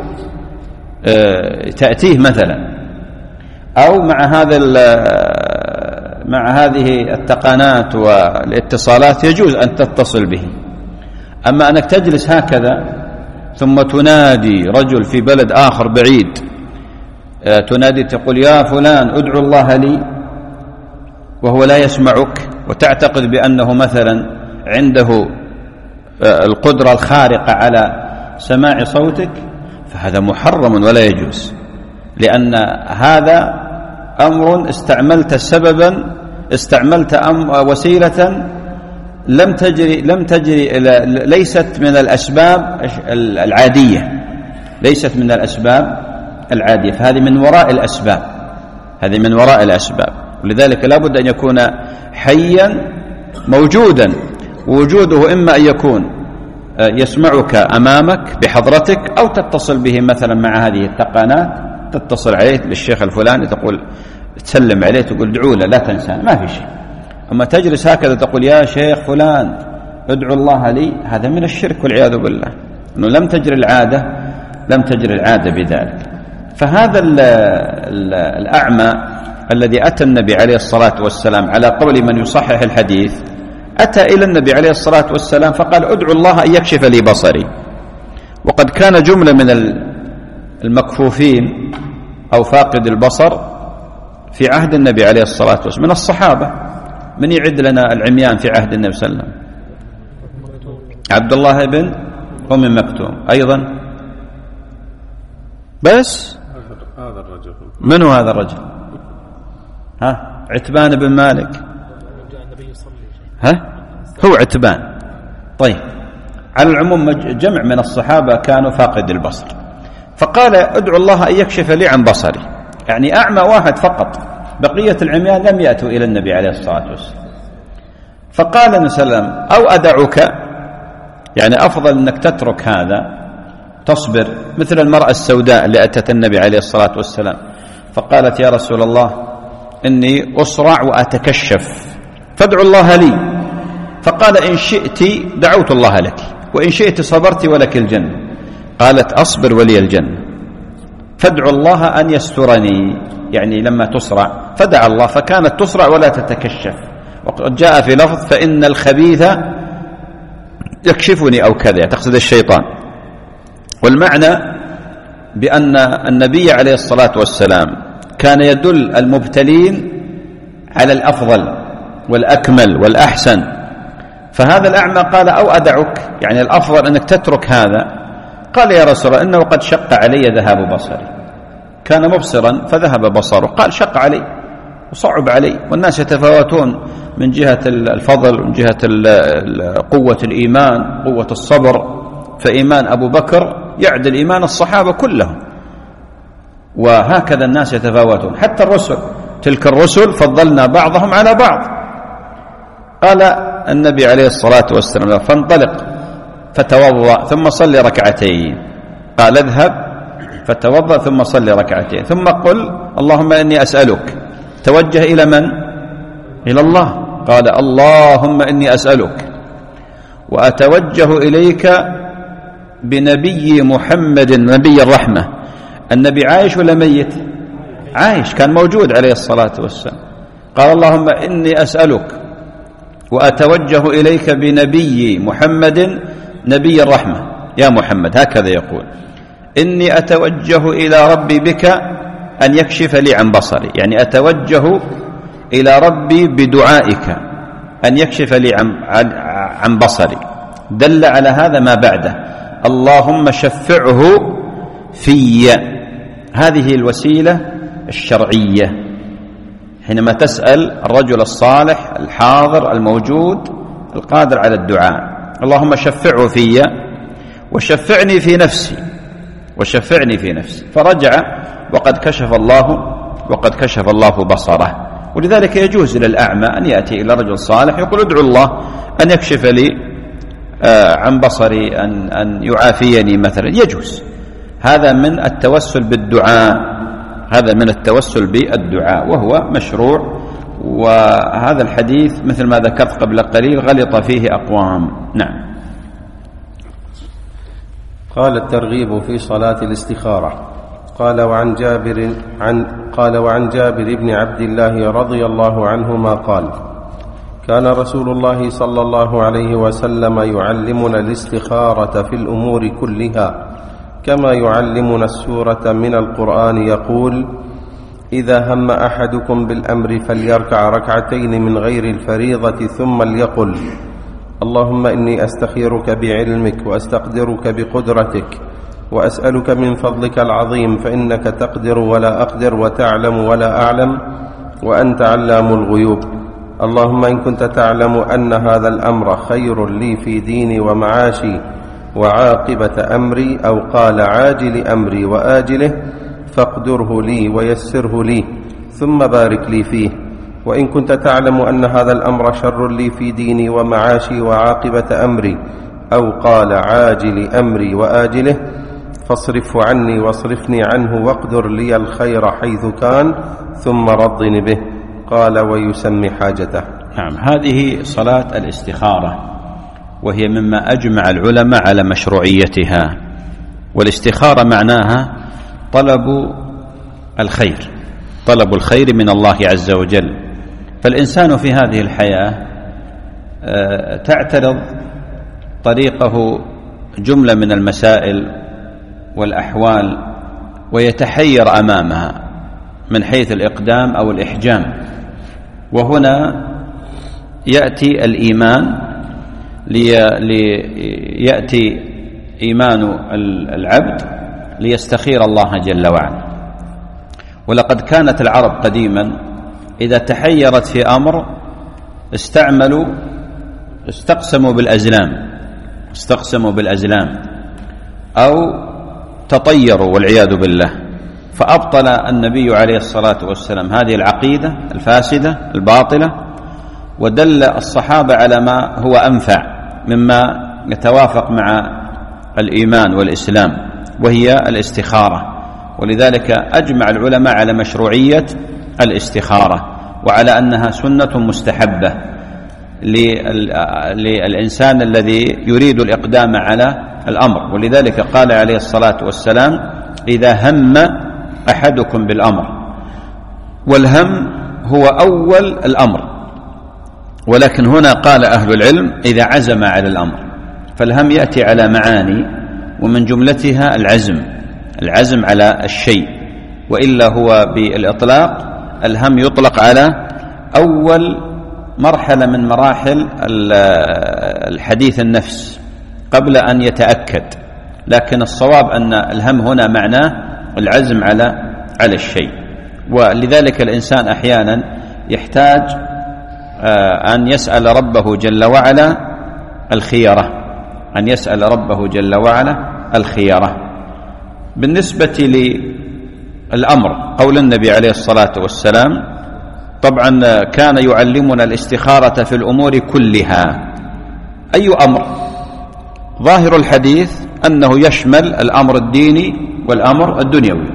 تأتيه مثلا، أو مع هذا مع هذه التقنات والاتصالات يجوز أن تتصل به. أما أنك تجلس هكذا ثم تنادي رجل في بلد آخر بعيد، تنادي تقول يا فلان ادعو الله لي، وهو لا يسمعك، وتعتقد بأنه مثلا عنده القدرة الخارقة على سماع صوتك، فهذا محرم ولا يجوز. لأن هذا أمر استعملت سببا، استعملت أم وسيلة لم تجري لم تجري ليست من الأسباب العادية، ليست من الأسباب العادية، فهذه من وراء الأسباب، هذه من وراء الأسباب. ولذلك لا بد أن يكون حيا موجودا، ووجوده إما أن يكون يسمعك أمامك بحضرتك، أو تتصل به مثلا مع هذه التقنات، تتصل عليه بالشيخ الفلاني تقول تسلم عليه تقول ادعوا له لا تنسى، ما في شيء. أما تجلس هكذا تقول يا شيخ فلان ادعو الله لي، هذا من الشرك والعياذ بالله، أنه لم تجري العادة لم تجري العادة بذلك. فهذا ال ال الأعمى الذي أتى النبي عليه الصلاة والسلام على قول من يصحح الحديث، أتى إلى النبي عليه الصلاة والسلام فقال ادعو الله أن يكشف لي بصري. وقد كان جملة من المكفوفين أو فاقد البصر في عهد النبي عليه الصلاة والسلام من الصحابة. من يعد لنا العميان في عهد النبي صلى الله عليه وسلم؟ عبد الله بن أم مكتوم أيضا. بس هذا الرجل من هو هذا الرجل؟ ها عتبان بن مالك. ها هو عتبان. طيب على العموم جمع من الصحابة كانوا فاقد البصر، فقال ادعو الله أن يكشف لي عن بصري، يعني أعمى واحد فقط، بقية العميان لم يأتوا إلى النبي عليه الصلاة والسلام. فقال النبي صلى الله عليه وسلم أو أدعك، يعني أفضل أنك تترك هذا تصبر، مثل المرأة السوداء اللي أتت النبي عليه الصلاة والسلام فقالت يا رسول الله إني أصرع وأتكشف فادعو الله لي، فقال إن شئت دعوت الله لك وإن شئت صبرت ولك الجنة. قالت أصبر ولي الجنة، فادعو الله أن يسترني، يعني لما تصرع فدعا الله فكانت تصرع ولا تتكشف. وقد جاء في لفظ فإن الخبيث يكشفني أو كذا، تقصد الشيطان. والمعنى بأن النبي عليه الصلاة والسلام كان يدل المبتلين على الأفضل والأكمل والأحسن، فهذا الأعمى قال أو أدعك، يعني الأفضل أنك تترك هذا. قال يا رسول الله إنه قد شق علي ذهاب بصري، كان مبصرا فذهب بصره، قال شق علي وصعب علي، والناس يتفاوتون من جهة الفضل ومن جهة قوة الإيمان قوة الصبر، فإيمان أبو بكر يعدل إيمان الصحابة كلهم، وهكذا الناس يتفاوتون حتى الرسل، تلك الرسل فضلنا بعضهم على بعض. قال النبي عليه الصلاة والسلام فانطلق فتوضأ ثم صلي ركعتين، قال اذهب فتوضأ ثم صلي ركعتين، ثم قل اللهم إني أسألك، توجه إلى من؟ إلى الله، قال اللهم إني أسألك وأتوجه إليك بنبي محمد نبي الرحمة. النبي عايش ولا ميت؟ عايش، كان موجود عليه الصلاة والسلام. قال اللهم إني أسألك وأتوجه إليك بنبي محمد نبي الرحمة يا محمد، هكذا يقول إني أتوجه إلى ربي بك أن يكشف لي عن بصري، يعني أتوجه إلى ربي بدعائك أن يكشف لي عن, عن بصري. دل على هذا ما بعده اللهم شفعه في، هذه الوسيلة الشرعية حينما تسأل الرجل الصالح الحاضر الموجود القادر على الدعاء، اللهم شفعه في وشفعني في نفسي وشفعني في نفسي. فرجع وقد كشف الله وقد كشف الله بصره. ولذلك يجوز للأعمى أن يأتي إلى رجل صالح يقول ادعو الله أن يكشف لي عن بصري، أن, أن يعافيني مثلا، يجوز. هذا من التوسل بالدعاء، هذا من التوسل بالدعاء وهو مشروع. وهذا الحديث مثل ما ذكرت قبل قليل غلط فيه أقوام. نعم. قال الترغيب في صلاة الاستخارة. قال وعن جابر عن قال وعن جابر بن عبد الله رضي الله عنهما قال كان رسول الله صلى الله عليه وسلم يعلمنا الاستخارة في الأمور كلها كما يعلمنا السورة من القرآن، يقول إذا هم أحدكم بالأمر فليركع ركعتين من غير الفريضة ثم ليقل اللهم إني أستخيرك بعلمك وأستقدرك بقدرتك وأسألك من فضلك العظيم فإنك تقدر ولا أقدر وتعلم ولا أعلم وأنت علام الغيوب. اللهم إن كنت تعلم أن هذا الأمر خير لي في ديني ومعاشي وعاقبة أمري، أو قال عاجل أمري وآجله، فاقدره لي ويسره لي ثم بارك لي فيه. وإن كنت تعلم أن هذا الأمر شر لي في ديني ومعاشي وعاقبة أمري، أو قال عاجل أمري وآجله، فاصرفه عني واصرفني عنه واقدر لي الخير حيث كان ثم رضني به. قال ويسمي حاجته. نعم، هذه صلاة الاستخارة، وهي مما أجمع العلماء على مشروعيتها. والاستخارة معناها طلب الخير، طلب الخير من الله عز وجل. فالإنسان في هذه الحياة تعترض طريقه جملة من المسائل والأحوال ويتحير أمامها من حيث الإقدام أو الإحجام، وهنا يأتي الإيمان ليأتي إيمان العبد ليستخير الله جل وعلا. ولقد كانت العرب قديما إذا تحيرت في أمر استعملوا استقسموا بالأزلام استقسموا بالأزلام أو تطيروا والعياذ بالله، فأبطل النبي عليه الصلاة والسلام هذه العقيدة الفاسدة الباطلة، ودل الصحابة على ما هو أنفع مما يتوافق مع الإيمان والإسلام، وهي الاستخارة. ولذلك أجمع العلماء على مشروعية الاستخارة، وعلى أنها سنة مستحبة للإنسان الذي يريد الإقدام على الأمر. ولذلك قال عليه الصلاة والسلام: إذا هم أحدكم بالأمر. والهم هو أول الأمر، ولكن هنا قال أهل العلم إذا عزم على الأمر، فالهم يأتي على معاني، ومن جملتها العزم العزم على الشيء، وإلا هو بالإطلاق الهم يطلق على أول مرحلة من مراحل الحديث النفس قبل أن يتأكد، لكن الصواب أن الهم هنا معناه العزم على على الشيء. ولذلك الإنسان أحيانا يحتاج أن يسأل ربه جل وعلا الخيرة أن يسأل ربه جل وعلا الخيرة. بالنسبة للأمر قول النبي عليه الصلاة والسلام، طبعا كان يعلمنا الاستخارة في الأمور كلها. أي أمر؟ ظاهر الحديث أنه يشمل الأمر الديني والأمر الدنيوي،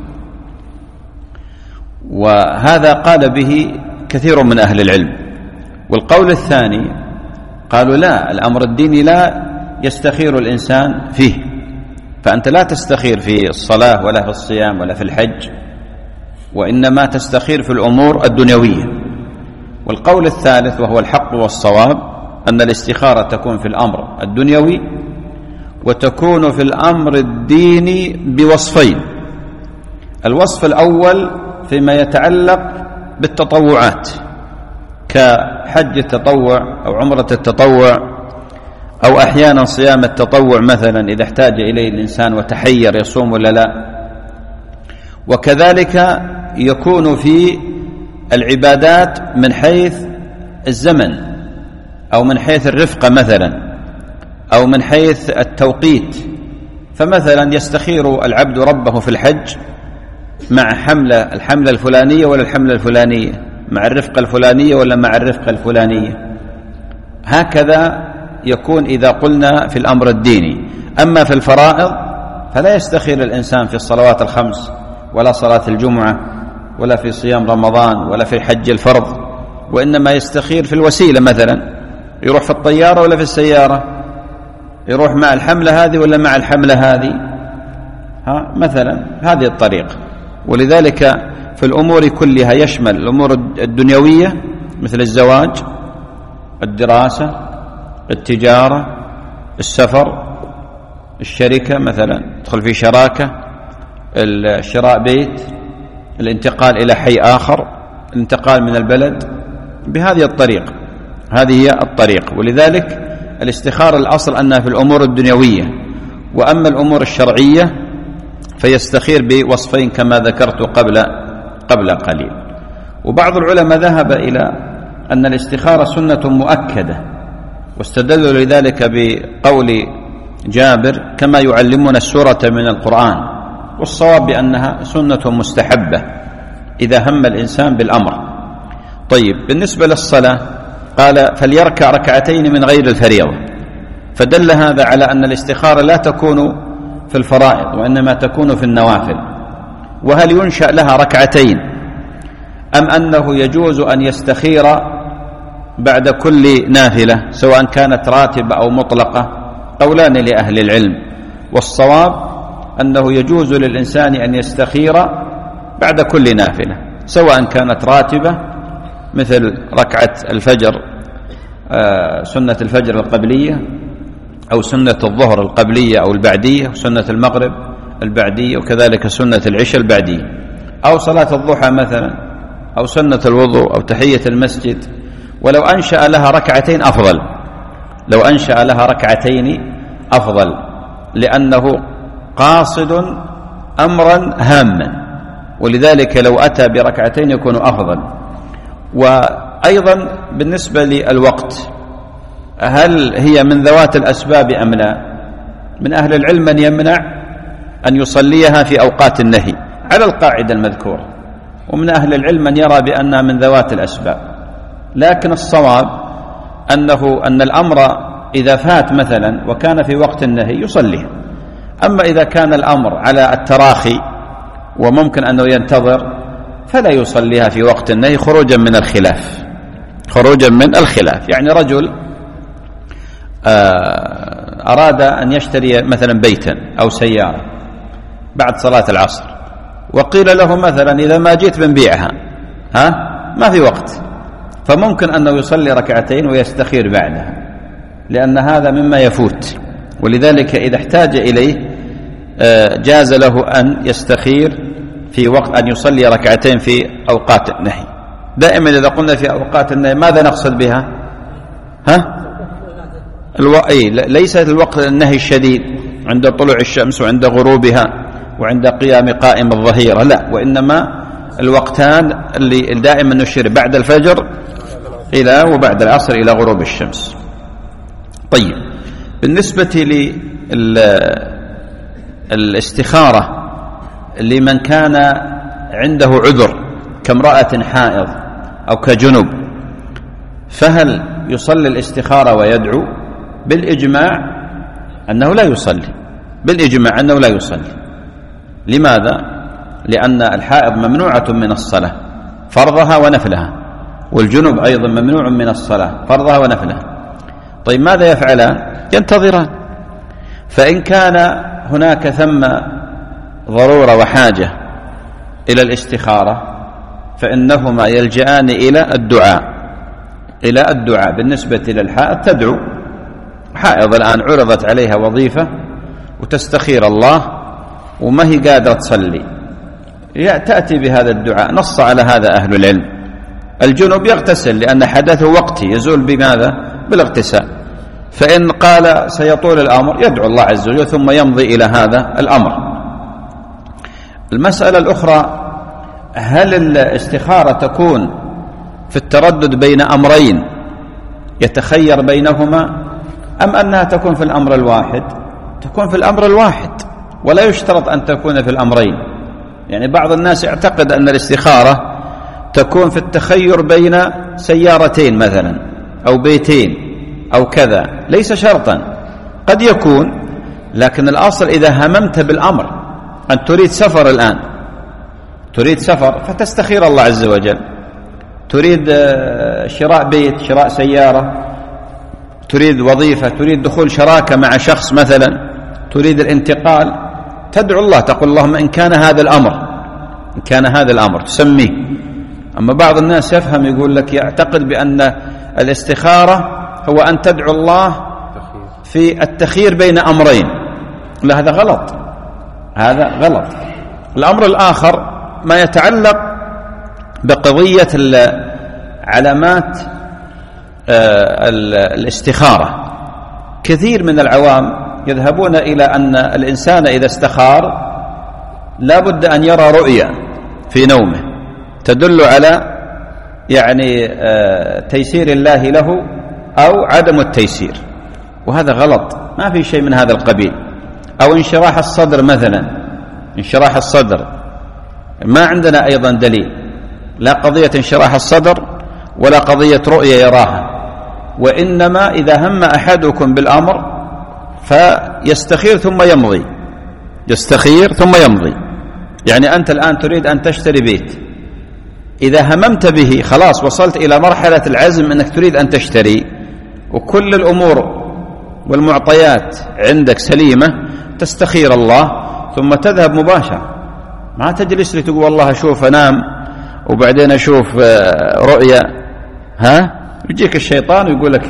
وهذا قال به كثير من أهل العلم. والقول الثاني قالوا لا، الأمر الديني لا يستخير الإنسان فيه، فأنت لا تستخير في الصلاة ولا في الصيام ولا في الحج، وإنما تستخير في الأمور الدنيوية. والقول الثالث وهو الحق والصواب أن الاستخارة تكون في الأمر الدنيوي وتكون في الأمر الديني بوصفين. الوصف الأول فيما يتعلق بالتطوعات كحج التطوع أو عمرة التطوع، أو أحيانا صيام التطوع مثلا إذا احتاج إليه الإنسان وتحير يصوم ولا لا. وكذلك يكون في العبادات من حيث الزمن أو من حيث الرفقة مثلا أو من حيث التوقيت. فمثلا يستخير العبد ربه في الحج مع حملة الحملة الفلانية ولا الحملة الفلانية، مع الرفقة الفلانية ولا مع الرفقة الفلانية. هكذا يكون إذا قلنا في الأمر الديني. أما في الفرائض فلا يستخير الإنسان في الصلوات الخمس ولا صلاة الجمعة ولا في صيام رمضان ولا في حج الفرض، وإنما يستخير في الوسيلة، مثلا يروح في الطيارة ولا في السيارة، يروح مع الحملة هذه ولا مع الحملة هذه، ها مثلا هذه الطريقة. ولذلك في الأمور كلها يشمل الأمور الدنيوية مثل الزواج، الدراسة، التجارة، السفر، الشركة مثلا تدخل في شراكة، الشراء بيت، الانتقال إلى حي آخر، الانتقال من البلد، بهذه الطريقة. هذه هي الطريقة. ولذلك الاستخارة الأصل أنها في الأمور الدنيوية، وأما الأمور الشرعية فيستخير بوصفين كما ذكرت قبل قبل قليل. وبعض العلماء ذهب إلى أن الاستخارة سنة مؤكدة، واستدلوا لذلك بقول جابر كما يعلمنا السورة من القرآن، والصواب بأنها سنة مستحبة إذا هم الإنسان بالأمر. طيب، بالنسبة للصلاة قال فليركع ركعتين من غير الفريضة، فدل هذا على أن الاستخارة لا تكون في الفرائض وإنما تكون في النوافل. وهل ينشأ لها ركعتين أم أنه يجوز أن يستخير بعد كل نافلة سواء كانت راتبة أو مطلقة؟ قولان لأهل العلم، والصواب أنه يجوز للإنسان أن يستخير بعد كل نافلة سواء كانت راتبة مثل ركعة الفجر سنة الفجر القبلية، أو سنة الظهر القبلية أو البعدية، وسنة المغرب البعدية، وكذلك سنة العشاء البعدية، أو صلاة الضحى مثلا، أو سنة الوضوء، أو تحية المسجد. ولو أنشأ لها ركعتين أفضل، لو أنشأ لها ركعتين أفضل. لأنه قاصد أمرا هاما، ولذلك لو أتى بركعتين يكون أفضل. وأيضا بالنسبة للوقت، هل هي من ذوات الأسباب أم لا؟ من أهل العلم من يمنع أن يصليها في أوقات النهي على القاعدة المذكورة، ومن أهل العلم من يرى بأنها من ذوات الأسباب، لكن الصواب أنه أن الأمر إذا فات مثلا وكان في وقت النهي يصليها. أما إذا كان الأمر على التراخي وممكن أنه ينتظر فلا يصليها في وقت النهي خروجا من الخلاف، خروجا من الخلاف. يعني رجل أراد أن يشتري مثلا بيتا أو سيارة بعد صلاة العصر، وقيل له مثلا إذا ما جيت بنبيعها، ها ما في وقت، فممكن أنه يصلي ركعتين ويستخير بعدها، لأن هذا مما يفوت. ولذلك إذا احتاج إليه جاز له أن يستخير في وقت أن يصلي ركعتين في أوقات النهي. دائما إذا قلنا في أوقات النهي ماذا نقصد بها؟ ها؟ الو... أي ليس الوقت النهي الشديد عند طلوع الشمس وعند غروبها وعند قيام قائم الظهيرة، لا، وإنما الوقتان اللي دائما نشير بعد الفجر إلى وبعد العصر إلى غروب الشمس. طيب، بالنسبة للاستخارة لمن كان عنده عذر كامرأة حائض أو كجنب، فهل يصلي الاستخارة ويدعو؟ بالإجماع أنه لا يصلي، بالإجماع أنه لا يصلي. لماذا؟ لأن الحائض ممنوعة من الصلاة فرضها ونفلها، والجنب أيضا ممنوع من الصلاة فرضها ونفلها. طيب ماذا يفعلان؟ ينتظران. فإن كان هناك ثم ضرورة وحاجة إلى الاستخارة فإنهما يلجأان إلى الدعاء، إلى الدعاء. بالنسبة للحائض تدعو، حائض الآن عرضت عليها وظيفة وتستخير الله وما هي قادرة تصلي، تأتي بهذا الدعاء، نص على هذا أهل العلم. الجنوب يغتسل لأن حدثه وقتي يزول بماذا؟ بالاغتسال. فإن قال سيطول الأمر يدعو الله عز وجل ثم يمضي إلى هذا الأمر. المسألة الأخرى، هل الاستخارة تكون في التردد بين أمرين يتخير بينهما، أم أنها تكون في الأمر الواحد؟ تكون في الأمر الواحد، ولا يشترط أن تكون في الأمرين. يعني بعض الناس يعتقد أن الاستخارة تكون في التخير بين سيارتين مثلا أو بيتين أو كذا، ليس شرطا، قد يكون، لكن الأصل إذا هممت بالأمر أن تريد سفر الآن، تريد سفر فتستخير الله عز وجل، تريد شراء بيت، شراء سيارة، تريد وظيفة، تريد دخول شراكة مع شخص مثلا، تريد الانتقال، تدعو الله، تقول اللهم إن كان هذا الأمر، إن كان هذا الأمر تسميه. أما بعض الناس يفهم يقول لك يعتقد بأن الاستخارة هو أن تدعو الله في التخيير بين أمرين، لا، هذا غلط، هذا غلط. الأمر الآخر ما يتعلق بقضية علامات الاستخارة. كثير من العوام يذهبون إلى أن الإنسان إذا استخار لا بد أن يرى رؤيا في نومه تدل على يعني تيسير الله له أو عدم التيسير، وهذا غلط، ما في شيء من هذا القبيل. أو انشراح الصدر مثلا، انشراح الصدر ما عندنا أيضا دليل، لا قضية انشراح الصدر ولا قضية رؤية يراها، وإنما إذا هم أحدكم بالأمر فيستخير ثم يمضي، يستخير ثم يمضي. يعني أنت الآن تريد أن تشتري بيت، إذا هممت به خلاص وصلت إلى مرحلة العزم أنك تريد أن تشتري وكل الأمور والمعطيات عندك سليمة، تستخير الله ثم تذهب مباشرة، ما تجلس لتقول والله أشوف أنام وبعدين أشوف رؤية، ها يجيك الشيطان ويقول لك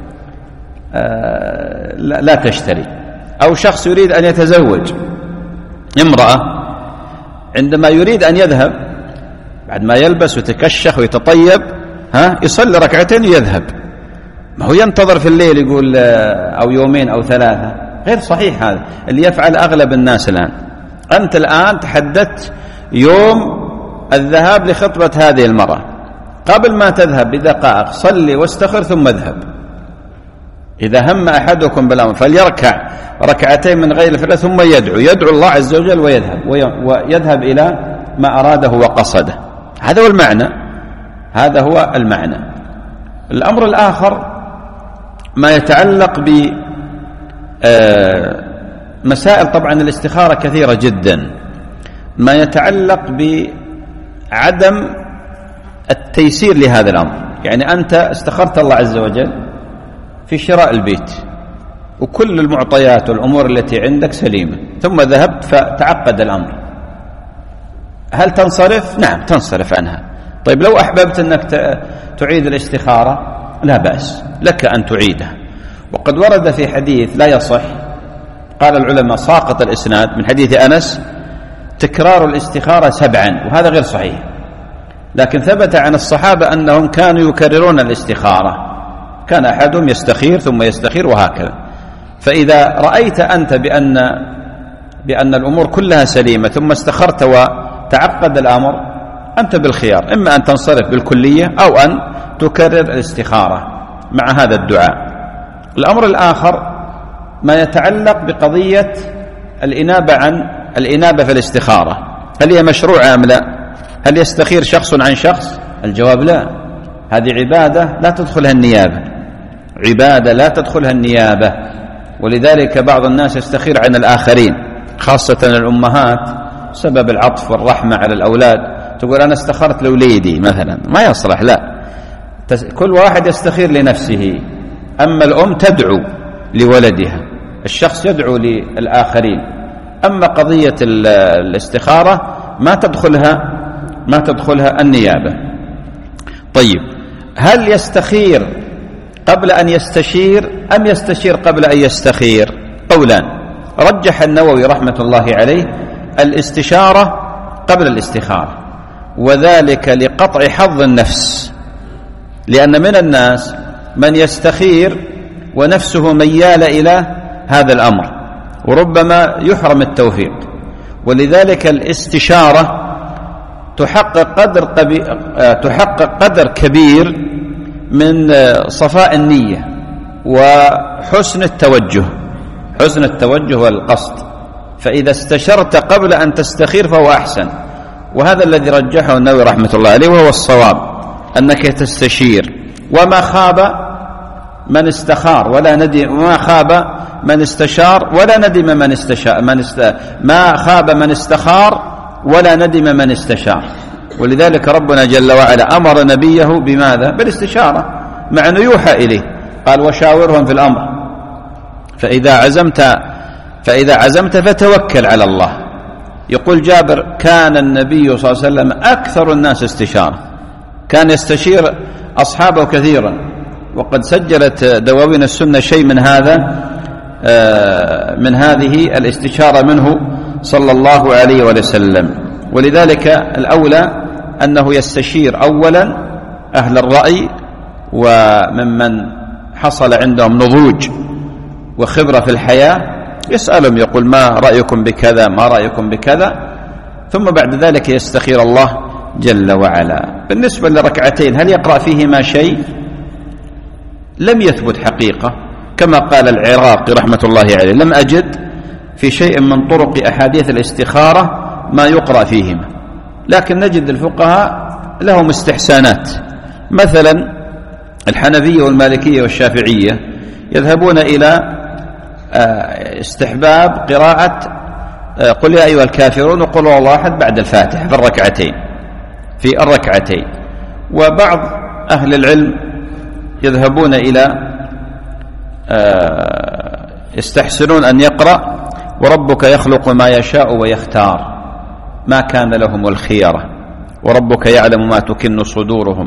آه لا, لا تشتري. أو شخص يريد أن يتزوج امرأة، عندما يريد أن يذهب بعد ما يلبس ويتكشخ ويتطيب، ها يصلي ركعتين ويذهب، ما هو ينتظر في الليل يقول أو يومين أو ثلاثة، غير صحيح هذا اللي يفعل أغلب الناس الآن. أنت الآن تحددت يوم الذهاب لخطبة هذه المرأة، قبل ما تذهب بدقائق صلي واستخر ثم اذهب. إذا هم أحدكم بالأمر فليركع ركعتين من غير الفريضة ثم يدعو يدعو الله عز وجل ويذهب ويذهب إلى ما أراده وقصده. هذا هو المعنى، هذا هو المعنى. الأمر الآخر ما يتعلق بمسائل، طبعا الاستخارة كثيرة جدا، ما يتعلق بعدم التيسير لهذا الأمر. يعني أنت استخرت الله عز وجل في شراء البيت وكل المعطيات والأمور التي عندك سليمة، ثم ذهبت فتعقد الأمر، هل تنصرف؟ نعم تنصرف عنها. طيب لو أحببت أنك تعيد الاستخارة لا بأس لك أن تعيدها. وقد ورد في حديث لا يصح، قال العلماء ساقط الإسناد، من حديث أنس تكرار الاستخارة سبعا، وهذا غير صحيح. لكن ثبت عن الصحابة أنهم كانوا يكررون الاستخارة، كان أحدهم يستخير ثم يستخير وهكذا. فإذا رأيت أنت بأن بأن الأمور كلها سليمة ثم استخرت وتعقد الأمر، أنت بالخيار، إما أن تنصرف بالكلية أو أن تكرر الاستخارة مع هذا الدعاء. الأمر الآخر ما يتعلق بقضية الإنابة عن الإنابة في الاستخارة، هل هي مشروعة أم لا؟ هل يستخير شخص عن شخص؟ الجواب لا، هذه عبادة لا تدخلها النيابة، عبادة لا تدخلها النيابة. ولذلك بعض الناس يستخير عن الآخرين، خاصة الأمهات، سبب العطف والرحمة على الأولاد، تقول أنا استخرت لوليدي مثلا، ما يصلح، لا، كل واحد يستخير لنفسه. أما الأم تدعو لولدها، الشخص يدعو للآخرين. أما قضية الاستخارة ما تدخلها ما تدخلها النيابة. طيب هل يستخير قبل أن يستشير أم يستشير قبل أن يستخير؟ قولان. رجح النووي رحمة الله عليه الاستشارة قبل الاستخارة، وذلك لقطع حظ النفس، لأن من الناس من يستخير ونفسه ميال إلى هذا الأمر وربما يحرم التوفيق. ولذلك الاستشارة تحقق قدر, قبي... تحقق قدر كبير من صفاء النية وحسن التوجه، حسن التوجه والقصد. فإذا استشرت قبل أن تستخير فهو أحسن، وهذا الذي رجحه النووي رحمة الله عليه، وهو الصواب أنك تستشير. وما خاب من استخار ولا ندم، وما خاب من استشار ولا ندم من استشار، من است... ما خاب من استخار ولا ندم من استشار. ولذلك ربنا جل وعلا أمر نبيه بماذا؟ بالاستشارة، مع أنه يوحى إليه، قال وشاورهم في الأمر فإذا عزمت فإذا عزمت فتوكل على الله. يقول جابر كان النبي صلى الله عليه وسلم أكثر الناس استشارة، كان يستشير أصحابه كثيرا، وقد سجلت دواوين السنة شيء من هذا من هذه الاستشارة منه صلى الله عليه وسلم. ولذلك الأولى أنه يستشير أولا أهل الرأي وممن حصل عندهم نضوج وخبرة في الحياة، يسألهم يقول ما رأيكم بكذا، ما رأيكم بكذا، ثم بعد ذلك يستخير الله جل وعلا. بالنسبة لركعتين هل يقرأ فيهما شيء؟ لم يثبت حقيقة، كما قال العراقي رحمة الله عليه لم أجد في شيء من طرق أحاديث الاستخارة ما يقرأ فيهما، لكن نجد الفقهاء لهم استحسانات. مثلا الحنفية والمالكية والشافعية يذهبون إلى استحباب قراءة قل يا أيها الكافرون وقل هو الله أحد بعد الفاتحة في الركعتين في الركعتين وبعض أهل العلم يذهبون إلى يستحسنون أن يقرأ وربك يخلق ما يشاء ويختار ما كان لهم الخيرة وربك يعلم ما تكن صدورهم،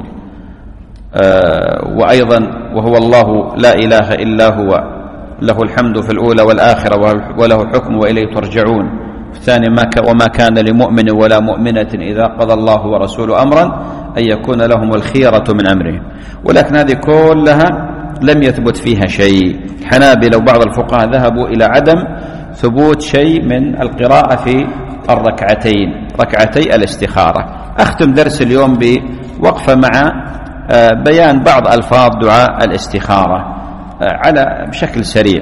وأيضا وهو الله لا إله إلا هو له الحمد في الأولى والآخرة وله الحكم وإليه ترجعون. الثاني وما كان لمؤمن ولا مؤمنة إذا قضى الله ورسوله أمرا أن يكون لهم الخيرة من أمرهم. ولكن هذه كلها لم يثبت فيها شيء. الحنابلة وبعض الفقهاء ذهبوا إلى عدم ثبوت شيء من القراءة في الركعتين، ركعتي الاستخارة. أختم درس اليوم بوقفة مع بيان بعض ألفاظ دعاء الاستخارة على بشكل سريع.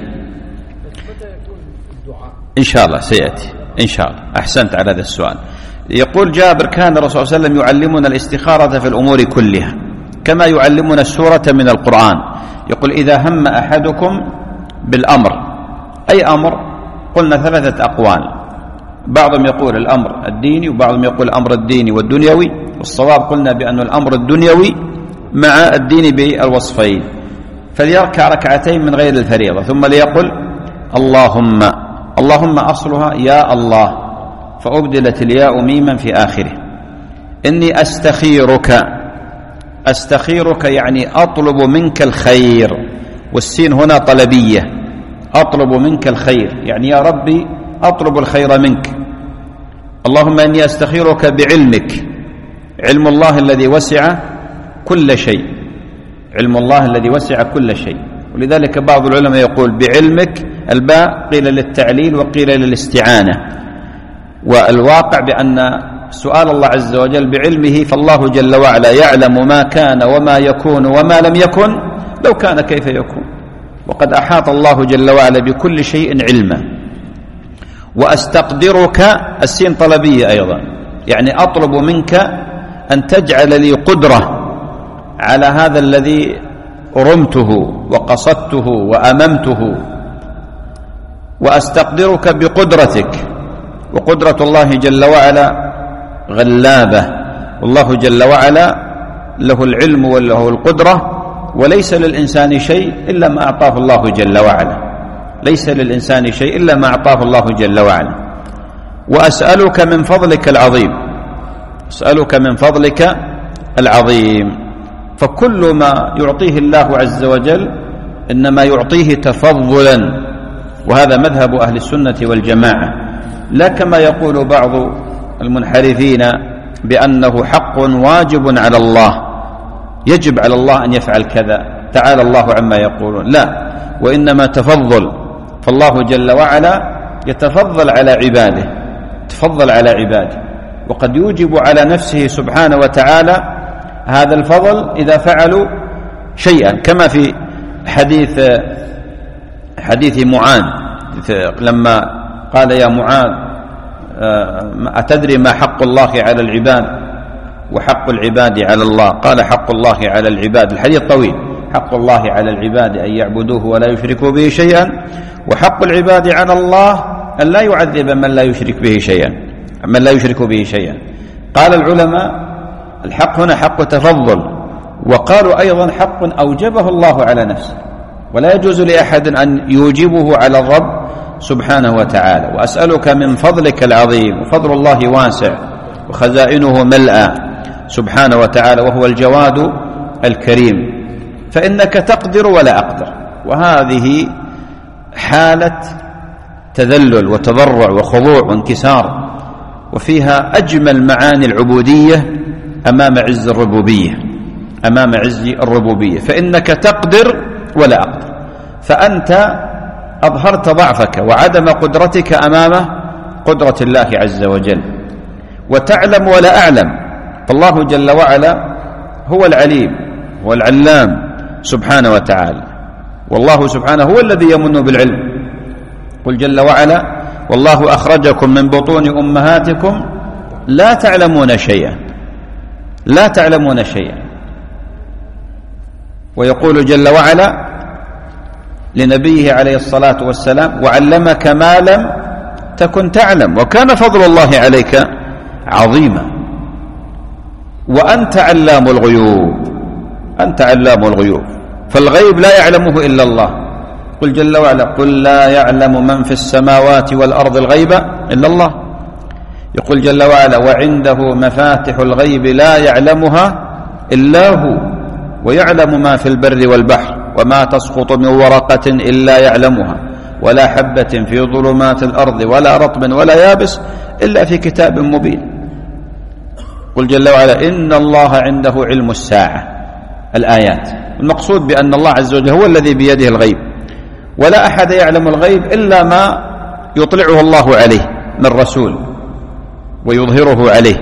إن شاء الله سيأتي إن شاء الله. أحسنت على هذا السؤال. يقول جابر: كان الرسول صلى الله عليه وسلم يعلمنا الاستخارة في الأمور كلها كما يعلمنا السورة من القرآن. يقول: إذا هم أحدكم بالأمر، أي أمر؟ قلنا ثلاثة أقوال، بعضهم يقول الأمر الديني وبعضهم يقول الأمر الديني والدنيوي، والصواب قلنا بأن الأمر الدنيوي مع الدين بالوصفين. فليركع ركعتين من غير الفريضة ثم ليقل اللهم. اللهم أصلها يا الله، فأبدلت الياء ميما في آخره. إني أستخيرك، أستخيرك يعني أطلب منك الخير، والسين هنا طلبية، أطلب منك الخير يعني يا ربي أطلب الخير منك. اللهم إني أستخيرك بعلمك، علم الله الذي وسع كل شيء، علم الله الذي وسع كل شيء. ولذلك بعض العلماء يقول بعلمك، الباء قيل للتعليل وقيل للاستعانة، والواقع بأن سؤال الله عز وجل بعلمه، فالله جل وعلا يعلم ما كان وما يكون وما لم يكن، لو كان كيف يكون، وقد أحاط الله جل وعلا بكل شيء علما. وأستقدرك، السين طلبية أيضا، يعني أطلب منك أن تجعل لي قدرة على هذا الذي رمته وقصدته وأممته. وأستقدرك بقدرتك، وقدرة الله جل وعلا غلابة، والله جل وعلا له العلم وله القدرة، وليس للإنسان شيء إلا ما أعطاه الله جل وعلا، ليس للإنسان شيء إلا ما أعطاه الله جل وعلا. وأسألك من فضلك العظيم، أسألك من فضلك العظيم. فكل ما يعطيه الله عز وجل إنما يعطيه تفضلا، وهذا مذهب أهل السنة والجماعة، لا كما يقول بعض المنحرفين بأنه حق واجب على الله، يجب على الله أن يفعل كذا، تعالى الله عما يقولون، لا، وإنما تفضل. فالله جل وعلا يتفضل على عباده، تفضل على عباده، وقد يوجب على نفسه سبحانه وتعالى هذا الفضل إذا فعلوا شيئا، كما في حديث حديث معاذ لما قال يا معاذ أتدري ما حق الله على العباد وحق العباد على الله؟ قال حق الله على العباد، الحديث طويل، حق الله على العباد أن يعبدوه ولا يشركوا به شيئا، وحق العباد على الله أن لا يعذب من لا يشرك به شيئا، من لا يشرك به شيئا. قال العلماء الحق هنا حق تفضل، وقالوا أيضا حق أوجبه الله على نفسه، ولا يجوز لأحد أن يوجبه على الرب سبحانه وتعالى. وأسألك من فضلك العظيم، وفضل الله واسع وخزائنه ملأى سبحانه وتعالى، وهو الجواد الكريم، فإنك تقدر ولا أقدر. وهذه حالة تذلل وتضرع وخضوع وانكسار، وفيها أجمل معاني العبودية أمام عز الربوبية، أمام عز الربوبية. فإنك تقدر ولا أقدر، فأنت أظهرت ضعفك وعدم قدرتك أمام قدرة الله عز وجل. وتعلم ولا أعلم، فالله جل وعلا هو العليم، هو العلام سبحانه وتعالى، والله سبحانه هو الذي يمن بالعلم. قل جل وعلا والله أخرجكم من بطون أمهاتكم لا تعلمون شيئا، لا تعلمون شيئا. ويقول جل وعلا لنبيه عليه الصلاة والسلام وعلمك ما لم تكن تعلم وكان فضل الله عليك عظيما. وأنت علام الغيوب، أنت علام الغيوب، فالغيب لا يعلمه إلا الله. قل جل وعلا قل لا يعلم من في السماوات والأرض الغيب إلا الله. يقول جل وعلا وعنده مفاتح الغيب لا يعلمها إلا هو ويعلم ما في البر والبحر وما تسقط من ورقة إلا يعلمها ولا حبة في ظلمات الأرض ولا رطب ولا يابس إلا في كتاب مبين. قل جل وعلا إن الله عنده علم الساعة الآيات. المقصود بأن الله عز وجل هو الذي بيده الغيب، ولا أحد يعلم الغيب إلا ما يطلعه الله عليه من رسول ويظهره عليه.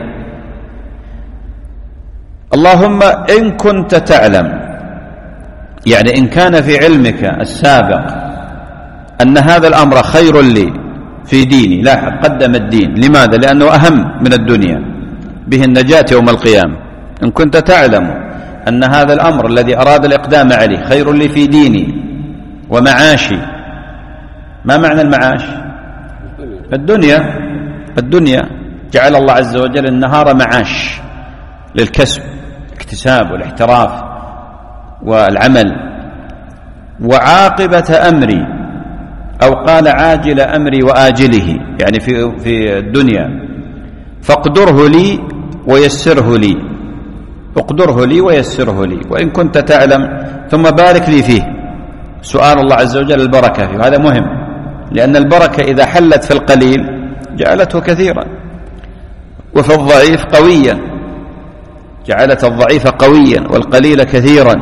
اللهم إن كنت تعلم، يعني إن كان في علمك السابق أن هذا الأمر خير لي في ديني، لاحظ قدم الدين، لماذا؟ لأنه أهم من الدنيا، به النجاة يوم القيامة. إن كنت تعلم أن هذا الأمر الذي أراد الإقدام عليه خير لي في ديني ومعاشي. ما معنى المعاش؟ الدنيا. الدنيا جعل الله عز وجل النهار معاش للكسب، الاكتساب والاحتراف والعمل. وعاقبة أمري، أو قال عاجل أمري وآجله، يعني في في الدنيا، فاقدره لي ويسره لي، اقدره لي ويسره لي. وإن كنت تعلم، ثم بارك لي فيه. سؤال الله عز وجل البركة فيه، هذا مهم، لأن البركة إذا حلت في القليل جعلته كثيرا، وفي الضعيف قويا، جعلت الضعيف قويا والقليل كثيرا.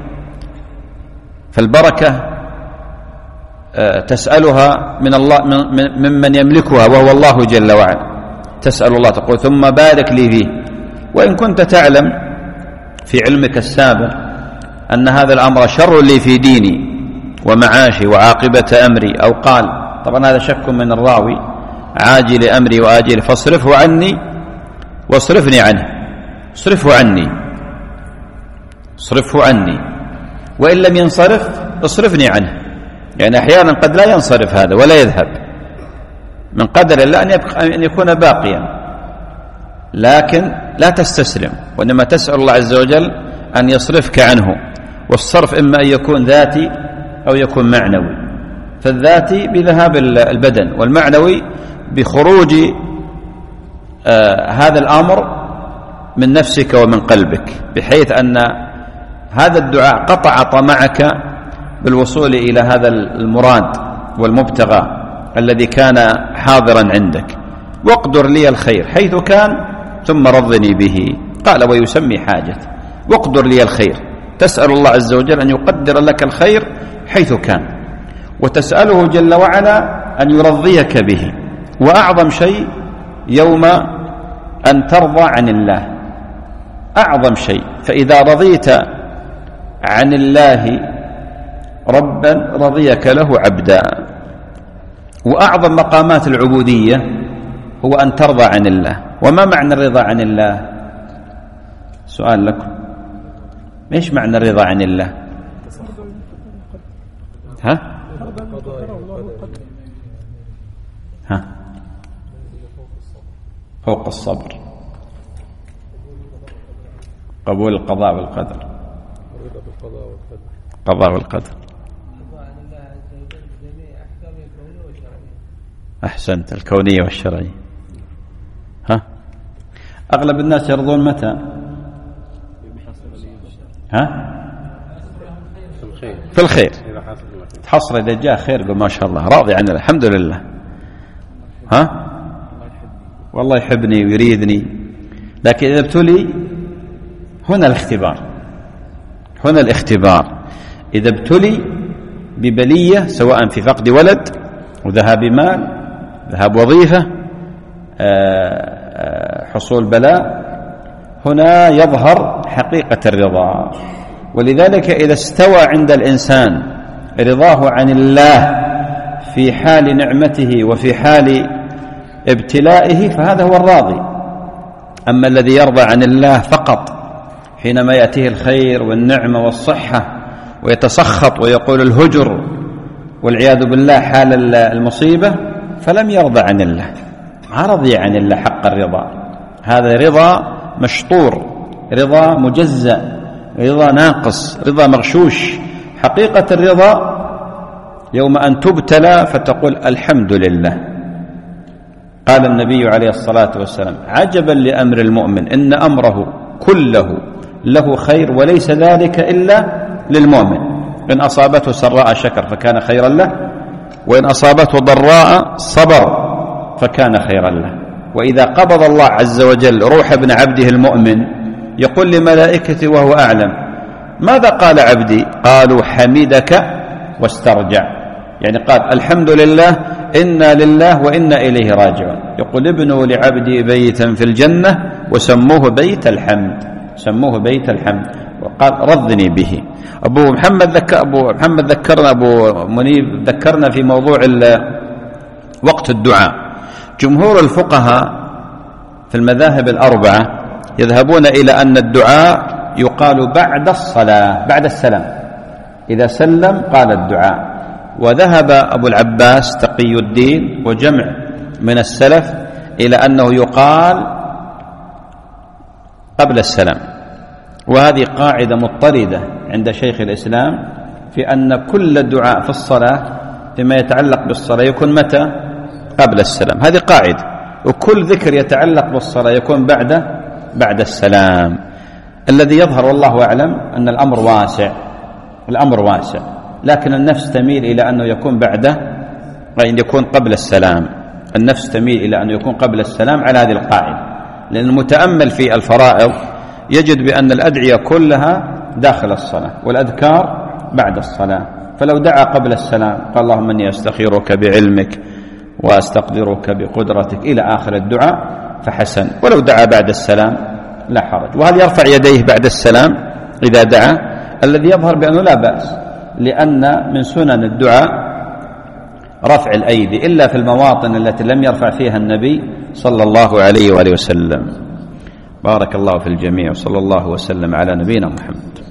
فالبركة تسألها من الله، ممن يملكها وهو الله جل وعلا. تسأل الله، تقول ثم بارك لي فيه. وإن كنت تعلم في علمك السابق أن هذا الأمر شر لي في ديني ومعاشي وعاقبة أمري، أو قال، طبعا هذا شك من الراوي، عاجل أمري وآجل، فاصرفه عني واصرفني عنه. اصرفه عني، اصرفه عني، وإن لم ينصرف اصرفني عنه. يعني أحيانا قد لا ينصرف هذا ولا يذهب، من قدر الله أن, يبقى أن يكون باقيا، لكن لا تستسلم، وإنما تسأل الله عز وجل أن يصرفك عنه. والصرف إما أن يكون ذاتي أو يكون معنوي. فالذاتي بذهاب البدن، والمعنوي بخروج آه هذا الأمر من نفسك ومن قلبك، بحيث أن هذا الدعاء قطع طمعك بالوصول إلى هذا المراد والمبتغى الذي كان حاضرا عندك. واقدر لي الخير حيث كان ثم رضني به. قال ويسمي حاجة، واقدر لي الخير، تسأل الله عز وجل أن يقدر لك الخير حيث كان، وتسأله جل وعلا أن يرضيك به. وأعظم شيء يوم أن ترضى عن الله، أعظم شيء. فإذا رضيت عن الله ربا رضيك له عبدا. وأعظم مقامات العبودية هو أن ترضى عن الله. وما معنى الرضا عن الله؟ سؤال لكم، ايش معنى الرضا عن الله؟ ها؟ ها؟ فوق الصبر، قبول القضاء والقدر، قضاء والقدر. أحسنت، الكونية والشرعية. ها؟ أغلب الناس يرضون متى؟ ها؟ في الخير. تحصل إذا جاء خير قل ما شاء الله، راضي عنه الحمد لله. ها؟ والله يحبني ويريدني. لكن إذا ابتلي، هنا الاختبار، هنا الاختبار. إذا ابتلي ببلية، سواء في فقد ولد وذهاب مال، ذهاب وظيفة، حصول بلاء، هنا يظهر حقيقة الرضا. ولذلك إذا استوى عند الإنسان رضاه عن الله في حال نعمته وفي حال ابتلائه، فهذا هو الراضي. أما الذي يرضى عن الله فقط حينما يأتيه الخير والنعمة والصحة ويتسخط ويقول الهجر والعياذ بالله حال المصيبة، فلم يرضى عن الله، ما رضي عن الله حق الرضا. هذا رضا مشطور، رضا مجزأ، رضا ناقص، رضا مغشوش. حقيقة الرضا يوم أن تبتلى فتقول الحمد لله. قال النبي عليه الصلاة والسلام عجبا لأمر المؤمن إن أمره كله له خير وليس ذلك إلا للمؤمن. إن أصابته سراء شكر فكان خيرا له، وإن أصابته ضراء صبر فكان خيرا له. وإذا قبض الله عز وجل روح ابن عبده المؤمن يقول لملائكته وهو أعلم ماذا قال عبدي؟ قالوا حمدك واسترجع، يعني قال الحمد لله إنا لله وإنا إليه راجعون. يقول ابنوا لعبدي بيتا في الجنة وسموه بيت الحمد، سموه بيت الحمد، وقال رضني به. أبو محمد ذكر أبو محمد ذكرنا أبو منيب ذكرنا في موضوع وقت الدعاء. جمهور الفقهاء في المذاهب الأربعة يذهبون إلى أن الدعاء يقال بعد الصلاة، بعد السلام، إذا سلم قال الدعاء. وذهب أبو العباس تقي الدين وجمع من السلف إلى أنه يقال قبل السلام. وهذه قاعدة مضطردة عند شيخ الإسلام في أن كل دعاء في الصلاة فيما يتعلق بالصلاة يكون متى؟ قبل السلام، هذه قاعدة. وكل ذكر يتعلق بالصلاة يكون بعد بعد السلام. الذي يظهر والله أعلم أن الأمر واسع، الأمر واسع، لكن النفس تميل إلى أنه يكون بعده، أن يكون قبل السلام. النفس تميل إلى أنه يكون قبل السلام على هذه القاعدة، لأن المتأمل في الفرائض يجد بأن الأدعية كلها داخل الصلاة والأذكار بعد الصلاة. فلو دعا قبل السلام قال اللهم إني أستخيرك بعلمك وأستقدرك بقدرتك إلى آخر الدعاء فحسن، ولو دعا بعد السلام لا حرج. وهل يرفع يديه بعد السلام إذا دعا؟ الذي يظهر بأنه لا بأس، لأن من سنن الدعاء رفع الأيدي إلا في المواطن التي لم يرفع فيها النبي صلى الله عليه وآله وسلم. بارك الله في الجميع، وصلى الله وسلم على نبينا محمد.